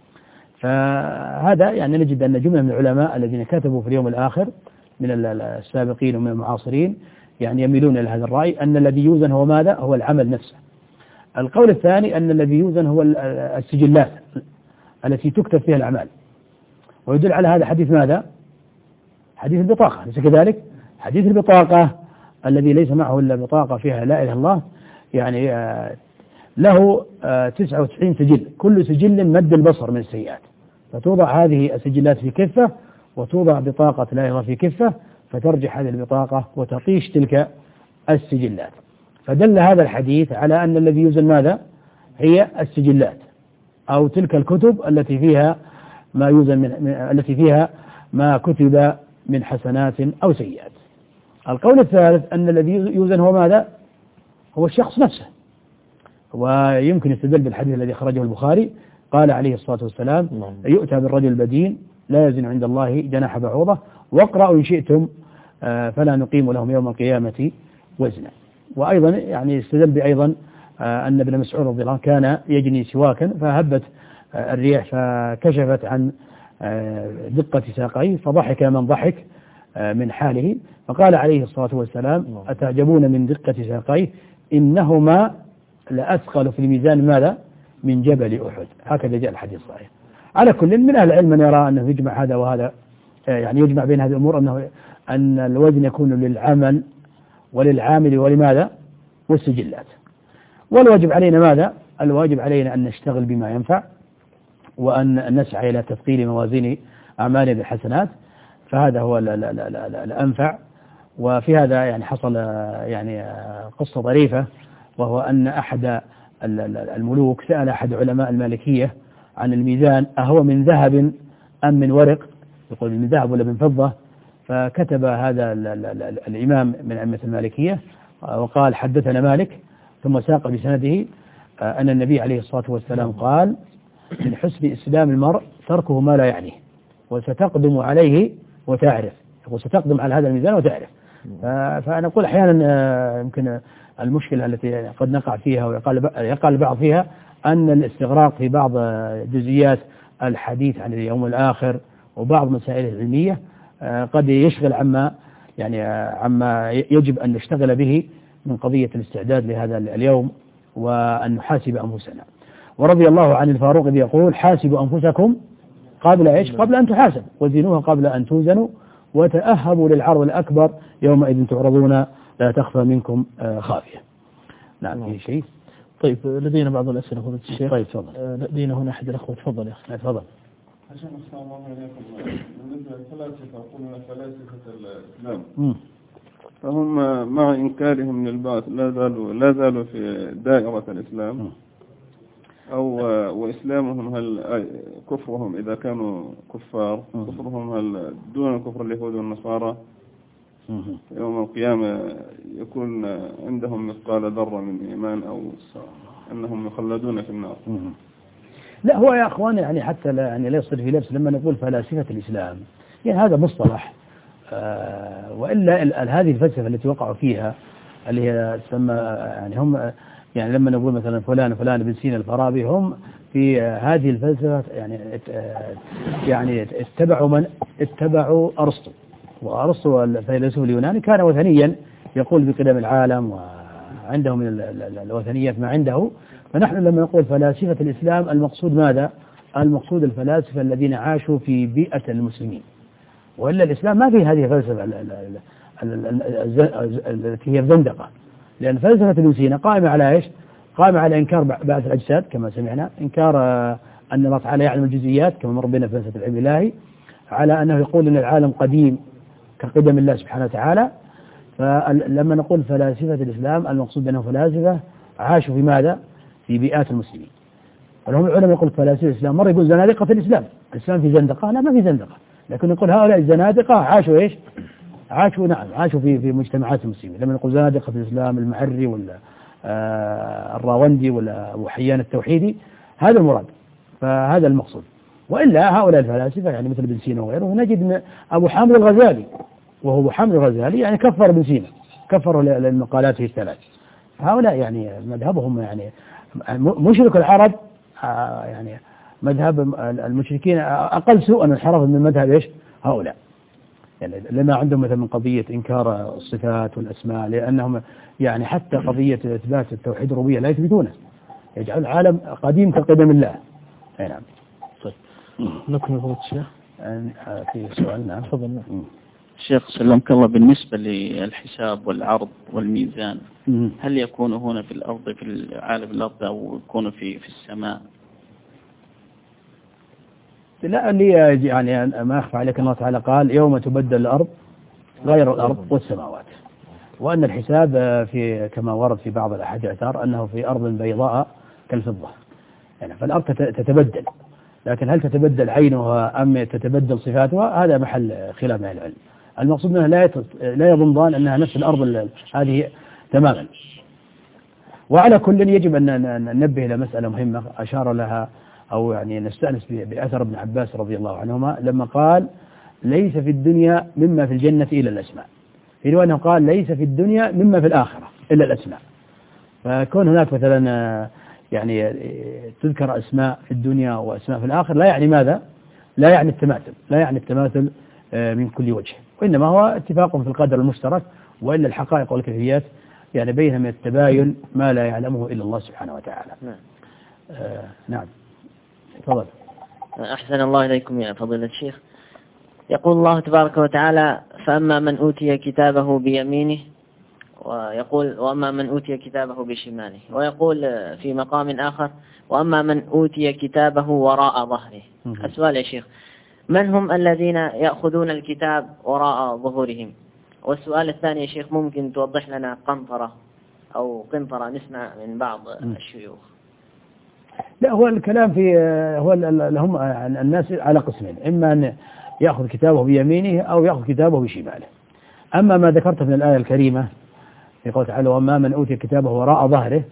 فهذا يعني نجد أن جملة من العلماء الذين كتبوا في اليوم الآخر من السابقين ومن المعاصرين يعني يميلون إلى هذا الرأي أن الذي يوزن هو ماذا؟ هو العمل نفسه. القول الثاني أن الذي يوزن هو السجلات التي تكتب فيها الأعمال، ويدل على هذا حديث ماذا؟ حديث البطاقة، ليس كذلك؟ حديث البطاقة الذي ليس معه إلا بطاقة فيها لا إله إلا الله، يعني له 99 سجل، كل سجل مد البصر من السيئات، فتوضع هذه السجلات في كفة وتوضع بطاقة لا إله إلا الله في كفة، فترجح هذه البطاقة وتطيش تلك السجلات. فدل هذا الحديث على أن الذي يوزن ماذا؟ هي السجلات أو تلك الكتب التي فيها ما يوزن التي فيها ما كتب من حسنات أو سيئات. القول الثالث أن الذي يوزن هو ماذا؟ هو الشخص نفسه، ويمكن يستدل بالحديث الذي أخرجه البخاري قال عليه الصلاة والسلام يؤتى بالرجل البدين لا يزن عند الله جناح بعوضة واقرأوا إن شئتم فلا نقيم لهم يوم القيامة وزنا. وأيضا يعني استدل بأيضا أن ابن مسعود رضي الله عنه كان يجني سواكا فهبت الريح فكشفت عن دقة ساقيه فضحك من ضحك من حاله، فقال عليه الصلاة والسلام: أتعجبون من دقة ساقيه إنهما لأثقل في الميزان ماذا؟ من جبل أحد. هكذا جاء الحديث الصحيح. على كل من أهل العلم من يرى أنه يجمع هذا وهذا، يعني يجمع بين هذه الأمور، أن الوزن يكون للعمل وللعامل ولماذا؟ والسجلات. والواجب علينا ماذا؟ الواجب علينا أن نشتغل بما ينفع، وأن نسعى إلى تثقيل موازين أعمالنا بالحسنات، فهذا هو الأنفع. وفي هذا يعني حصل يعني قصة ظريفة، وهو أن أحد الملوك سأل أحد علماء المالكية عن الميزان أهو من ذهب أم من ورق، يقول من ذهب ولا من فضة، فكتب هذا الإمام من أئمة المالكية وقال: حدثنا مالك، ثم ساق بسنده أن النبي عليه الصلاة والسلام قال: من حسن إسلام المرء تركه ما لا يعنيه، وستقدم عليه وتعرف، وستقدم على هذا الميزان وتعرف. فأنا أقول أحيانا يمكن المشكلة التي قد نقع فيها ويقع البعض فيها أن الاستغراق في بعض جزئيات الحديث عن اليوم الآخر وبعض مسائل العلمية قد يشغل عما يجب أن نشتغل به من قضية الاستعداد لهذا اليوم وأن نحاسب أنفسنا. ورضي الله عن الفاروق إذ يقول: حاسبوا أنفسكم قبل إيش؟ قبل أن تحاسب، وزنوها قبل أن توزنوا، وتأهبوا للعرض الأكبر يومئذ تعرضون لا تخفى منكم خافية. نعم، في شيء؟ طيب، لدينا بعض الأسئلة فضيلة الشيخ. طيب تفضل. لدينا هنا أحد الأخوة. تفضل يا أخي. تفضل. عشان أحسن الله عليكم، بالنسبة للفلاسفة يقولون فلاسفة الإسلام فهم مع إنكارهم للبعث لا زالوا في دائرة الإسلام، أو وإسلامهم هل كفرهم إذا كانوا كفار كفرهم هل دون كفر اليهود والنصارى يوم القيامة يكون عندهم مثقال ذرة من إيمان، أو أنهم يخلدون في النار؟ لا، هو يا أخوان يعني حتى لا يصير في لبس لما نقول فلاسفة الإسلام، يعني هذا مصطلح، وإلا هذه الفلسفة التي وقعوا فيها اللي هي تسمى يعني هم يعني لما نقول مثلا فلان ابن سينا الفارابي، هم في هذه الفلسفة يعني اتبعوا أرسطو، وأرسطو الفيلسوف اليوناني كان وثنيا يقول بقدم العالم، وعنده من الوثنيات ما عنده. فنحن لما نقول فلاسفة الإسلام المقصود ماذا؟ المقصود الفلاسفة الذين عاشوا في بيئة المسلمين، وإلا الإسلام ما فيه هذه الفلسفة التي هي الزندقة، لأن فلسفة ابن سينا قائمة على إيش؟ قائمة على إنكار بعث الأجساد كما سمعنا، إنكار أن الله تعالى يعلم الجزئيات كما مر بنا فلسفة العلم الإلهي، على أنه يقول أن العالم قديم كقدم الله سبحانه وتعالى. فلما نقول فلاسفة الإسلام المقصود أنهم فلاسفة عاشوا في ماذا؟ في بيئات المسلمين. فلهم العلماء يقول فلاسفة الإسلام، مرة يقول زنادقة في الإسلام في زندقة، لا ما في زندقة، لكن نقول هؤلاء الزنادقة عاشوا إيش؟ عاشوا في مجتمعات المسلمين. لما نقول زنادقة في الإسلام المعري ولا الراوندي ولا أبو حيان التوحيدي، هذا المراد، فهذا المقصود. وإلا هؤلاء الفلاسفة يعني مثل ابن سينا وغيره، نجد أبو حامد الغزالي، وهو أبو حامد الغزالي يعني كفر ابن سينا، كفر لمقالاته الثلاث. هؤلاء يعني مذهبهم يعني مشرك العرب، يعني مذهب المشركين أقل سوءا انحرفا من مذهب إيش هؤلاء، يعني لما عندهم مثلا من قضية إنكار الصفات والأسماء، لأنهم يعني حتى قضية إثبات التوحيد الربوبية لا يثبتونه، يجعل العالم قديم كقدم الله. أي نعم. طيب نكمل فضيلة الشيخ. في سؤال. نعم تفضل. شيخ سلمك الله، بالنسبة للحساب والعرض والميزان هل يكون هنا في الأرض في عالم الأرض أو يكون في السماء؟ لا، اللي يعني ما أخفى عليك الله تعالى قال يوم تبدل الأرض غير الأرض والسماوات، وأن الحساب في كما ورد في بعض الأحاديث أنه في أرض بيضاء كالفضة، يعني فالأرض تتبدل، لكن هل تتبدل عينها أم تتبدل صفاتها هذا محل خلاف مع العلم. المقصود منها لا يظن أنها نفس الأرض هذه تماما. وعلى كل يجب أن ننبه إلى مسألة مهمة أشار لها أو يعني نستأنس بأثر ابن عباس رضي الله عنهما لما قال ليس في الدنيا مما في الجنة إلا الأسماء، في رواية أنه قال ليس في الدنيا مما في الآخرة إلا الأسماء. فكون هناك مثلا يعني تذكر أسماء في الدنيا وأسماء في الآخر لا يعني ماذا؟ لا يعني التماثل من كل وجه، وإنما هو اتفاق في القدر المشترك، وإلا الحقائق والكيفيات يعني بينها من التباين ما لا يعلمه إلا الله سبحانه وتعالى. نعم. تفضل. أحسن الله إليكم يا فضيلة الشيخ. يقول الله تبارك وتعالى: فأما من أوتي كتابه بيمينه، ويقول: وأما من أوتي كتابه بشماله، ويقول في مقام آخر: وأما من أوتي كتابه وراء ظهره. السؤال يا شيخ: من هم الذين يأخذون الكتاب وراء ظهورهم؟ والسؤال الثاني يا شيخ، ممكن توضح لنا قنطرة أو قنطرة نسمع من بعض الشيوخ؟ لا، هو الكلام في هو هم الناس على قسمين، إما أن يأخذ كتابه بيمينه أو يأخذ كتابه بشماله. أما ما ذكرت من الآية الكريمة في قوله تعالى: وأما من أوتي كتابه وراء ظهره،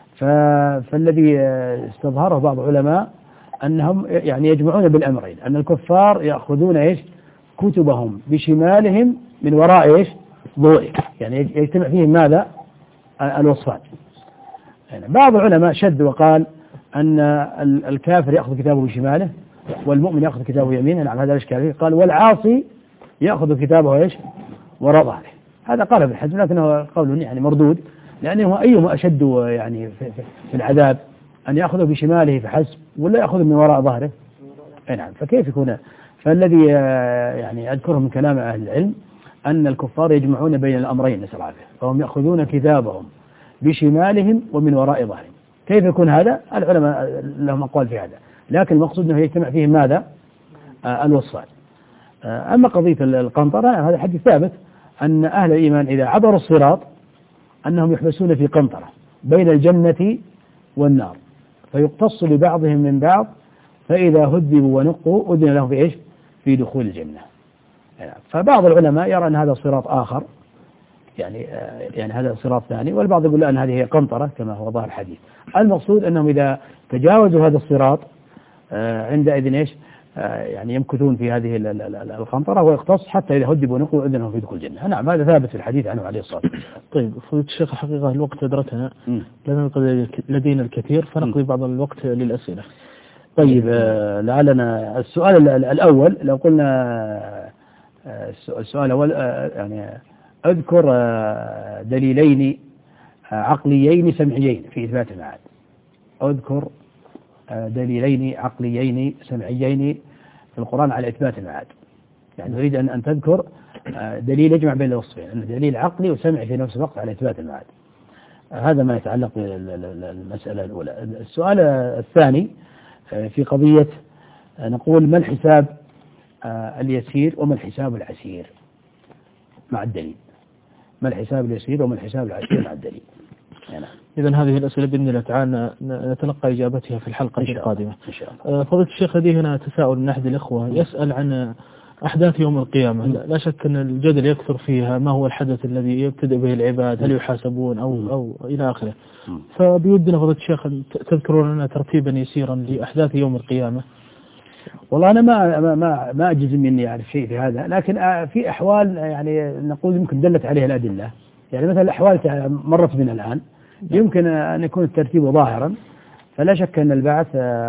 فالذي استظهره بعض العلماء أنهم يعني يجمعون بالأمرين، أن الكفار يأخذون كتبهم بشمالهم من وراء ظهورهم، يعني يجتمع فيهم ماذا؟ الوصفان. يعني بعض العلماء شد وقال أن الكافر يأخذ كتابه بشماله والمؤمن يأخذ كتابه يمينه. نعم، هذا الإشكال. قال: والعاصي يأخذ كتابه وراء ظهره. هذا قال في الحج، لكنه قول يعني مردود، لأنه أيهما أشد يعني في العذاب، أن يأخذه بشماله فحسب ولا يأخذه من وراء ظهره؟ نعم. فكيف يكون؟ فالذي يعني أذكره من كلام أهل العلم أن الكفار يجمعون بين الأمرين، نسأل الله، فهم يأخذون كتابهم بشمالهم ومن وراء ظهرهم. كيف يكون هذا؟ العلماء لهم أقوال في هذا، لكن المقصود أنه يجتمع فيهم ماذا؟ الوصفان. أما قضية القنطرة، هذا حديث ثابت أن أهل الإيمان إذا عبروا الصراط أنهم يحبسون في قنطرة بين الجنة والنار، فيقتص لبعضهم من بعض، فإذا هذبوا ونقوا أذن لهم في دخول الجنة. فبعض العلماء يرى أن هذا صراط آخر، يعني هذا صراط ثاني، والبعض يقول أن هذه هي قنطرة كما هو ظاهر الحديث. المقصود أنهم إذا تجاوزوا هذا الصراط عندئذ يعني يمكثون في هذه القنطرة ويقتص حتى إذا هذبوا ونقوا أذن لهم في دخول الجنة. نعم، هذا ثابت في الحديث عنه عليه الصلاة والسلام. طيب فضيلة الشيخ، حقيقة الوقت أدركنا، لدينا الكثير، فنقضي بعض الوقت للأسئلة. طيب لعلنا السؤال الأول، لو قلنا السؤال الأول يعني أذكر دليلين عقليين سمعيين في إثبات المعاد. أذكر دليلين عقليين سمعيين في القرآن على إثبات المعاد. يعني نريد أن تذكر دليل يجمع بين الوصفين، أن دليل عقلي وسمعي في نفس الوقت على إثبات المعاد. هذا ما يتعلق بالمسألة الأولى. السؤال الثاني في قضية نقول: ما الحساب اليسير وما الحساب العسير مع الدليل؟ ما الحساب اليسير وما الحساب العسير مع الدليل؟ إذن هذه الأسئلة بإذن الله تعالى نتلقى إجابتها في الحلقة القادمة إن شاء الله. فضيلة الشيخ، لديه هنا تساؤل من أحد الإخوة يسأل عن أحداث يوم القيامة. لا شك أن الجدل يكثر فيها، ما هو الحدث الذي يبتدئ به العباد؟ هل يحاسبون أو إلى آخره؟ فبيودنا فضيلة الشيخ تذكرون لنا ترتيبا يسيرا لأحداث يوم القيامة. والله أنا ما أجزم مني أعرف شيء في هذا، لكن في أحوال يعني نقول يمكن دلت عليها الأدلة. يعني مثلا الأحوال مرت بنا الآن يمكن أن يكون الترتيب ظاهرا، فلا شك أن البعث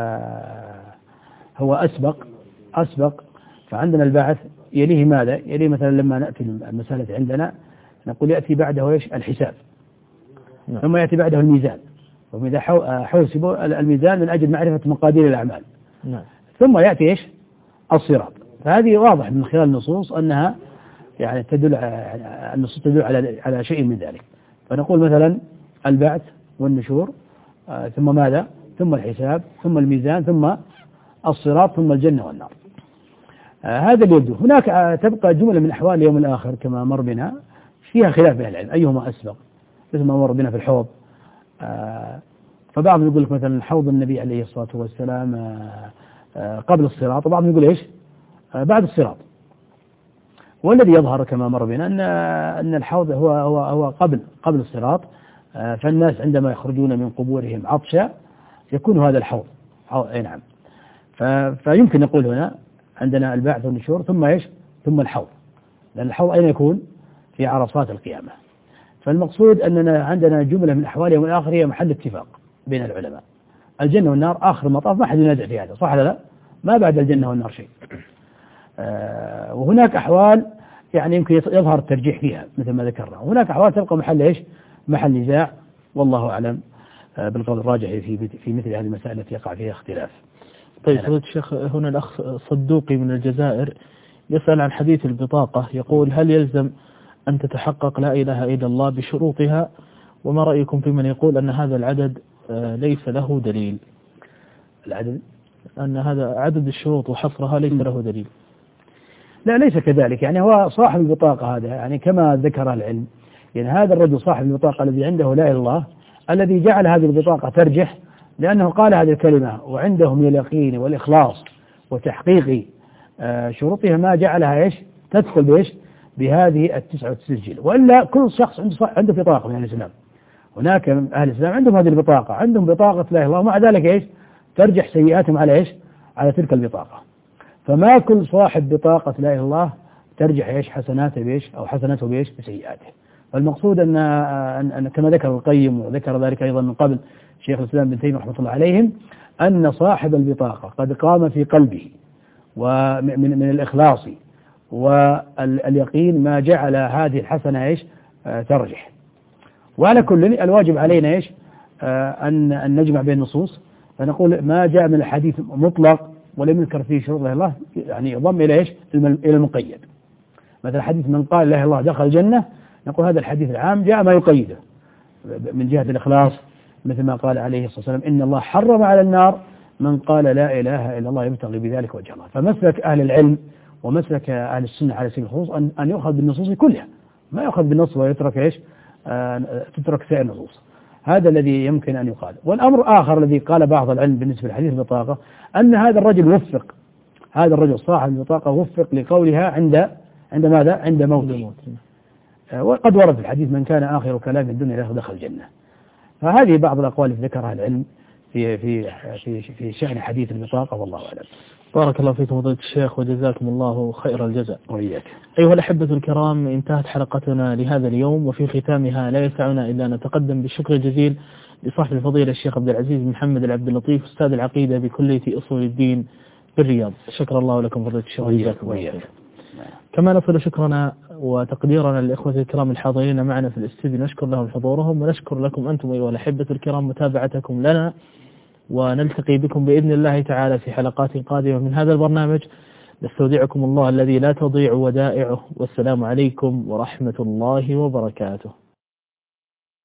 هو أسبق. فعندنا البعث يليه ماذا؟ يليه مثلا لما نأتي المسألة عندنا نقول يأتي بعده الحساب، ثم يأتي بعده الميزان، وإذا حوسبوا الميزان من أجل معرفة مقادير الأعمال، ثم يأتي الصراط. فهذه واضح من خلال النصوص أنها يعني النصوص تدل على شيء من ذلك. فنقول مثلا البعث والنشور، ثم ماذا؟ ثم الحساب، ثم الميزان، ثم الصراط، ثم الجنة والنار. هذا اللي يبدو. هناك تبقى جملة من أحوال اليوم الآخر كما مر بنا فيها خلاف بين العلم أيهما أسبق، مثل ما مر بنا في الحوض. فبعضهم يقول لك مثلا حوض النبي عليه الصلاة والسلام قبل الصراط، وبعضهم يقول بعد الصراط. والذي يظهر كما مر بنا أن الحوض هو قبل الصراط، فالناس عندما يخرجون من قبورهم عطشا يكون هذا الحوض. نعم. فيمكن نقول هنا عندنا البعث والنشور ثم الحوض، لأن الحوض أين يكون؟ في عرصات القيامة. فالمقصود أننا عندنا جملة من أحوال يوم الآخر هي محل اتفاق بين العلماء. الجنة والنار آخر المطاف ما حد ينازع في هذا، صح ولا لا؟ ما بعد الجنة والنار شيء. وهناك أحوال يعني يمكن يظهر الترجيح فيها مثل ما ذكرنا، وهناك أحوال تبقى محل إيش؟ محل نزاع، والله أعلم بالقول الراجح في مثل هذه المسائل التي يقع فيها اختلاف. طيب فضيلة الشيخ، هنا الأخ صدوقي من الجزائر يسأل عن حديث البطاقة، يقول: هل يلزم أن تتحقق لا إله إلا الله بشروطها؟ وما رأيكم في من يقول أن هذا العدد ليس له دليل؟ العدد؟ أن هذا عدد الشروط وحصرها ليس له دليل. لا، ليس كذلك. يعني هو صاحب البطاقة هذا، يعني كما ذكر العلم، يعني هذا الرجل صاحب البطاقة الذي عنده لا إله إلا الله، الذي جعل هذه البطاقة ترجح لأنه قال هذه الكلمة وعنده من اليقين والإخلاص وتحقيق شروطها ما جعلها إيش؟ تدخل بإيش؟ بهذه 99 جيل. وإلا كل شخص عنده بطاقة من أهل الإسلام. هناك من أهل الإسلام عندهم هذه البطاقة، عندهم بطاقة لا إله إلا الله، ومع ذلك إيش؟ ترجح سيئاتهم على إيش؟ على تلك البطاقة. فما كل صاحب بطاقة لا إله إلا الله ترجح إيش؟ حسناته بإيش؟ أو حسناته بإيش؟ بسيئاته. فالمقصود أن كما ذكر القيم وذكر ذلك أيضا من قبل شيخ الإسلام ابن تيمية رحمة الله عليهم، أن صاحب البطاقة قد قام في قلبه ومن الإخلاص واليقين ما جعل هذه الحسنة إيش؟ ترجح. وعلى كل الواجب علينا إيش؟ أن نجمع بين النصوص، فنقول ما جاء من الحديث مطلق ولم يذكر فيه شروط لا إله إلا الله يعني يضم إلى إيش؟ إلى المقيد. مثلا حديث من قال لا إله إلا الله دخل الجنة، نقول هذا الحديث العام جاء ما يقيده من جهة الإخلاص، مثل ما قال عليه الصلاة والسلام: إن الله حرم على النار من قال لا إله إلا الله يبتغي بذلك وجه الله. فمسلك أهل العلم ومسلك أهل السنة على سبيل الخصوص أن يؤخذ بالنصوص كلها، ما يؤخذ بالنص ويترك إيش؟ تترك سائر النصوص. هذا الذي يمكن أن يقال. والأمر آخر الذي قال بعض العلم بالنسبة لحديث البطاقة، أن هذا الرجل وفق، هذا الرجل صاحب البطاقة وفق لقولها عند ماذا؟ عند موته. وقد ورد في الحديث: من كان آخر كلام الدنيا له دخل الجنة. فهذه بعض الأقوال التي ذكرها العلم في شأن حديث البطاقة، والله أعلم. بارك الله فيكم فضيلة الشيخ وجزاكم الله خير الجزاء. وإياك. أيها الأحبة الكرام، انتهت حلقتنا لهذا اليوم، وفي ختامها لا يسعنا إلا أن نتقدم بالشكر الجزيل لصاحب الفضيلة الشيخ عبد العزيز بن محمد العبد اللطيف أستاذ العقيدة بكلية أصول الدين بالرياض. شكر الله لكم فضيلة الشيخ وجزاكم الله خير. كما نصل شكرنا وتقديرنا للإخوة الكرام الحاضرين معنا في الاستديو، نشكر لهم حضورهم، ونشكر لكم أنتم أيها الأحبة الكرام متابعتكم لنا، ونلتقي بكم بإذن الله تعالى في حلقات قادمة من هذا البرنامج. نستودعكم الله الذي لا تضيع ودائعه، والسلام عليكم ورحمة الله وبركاته.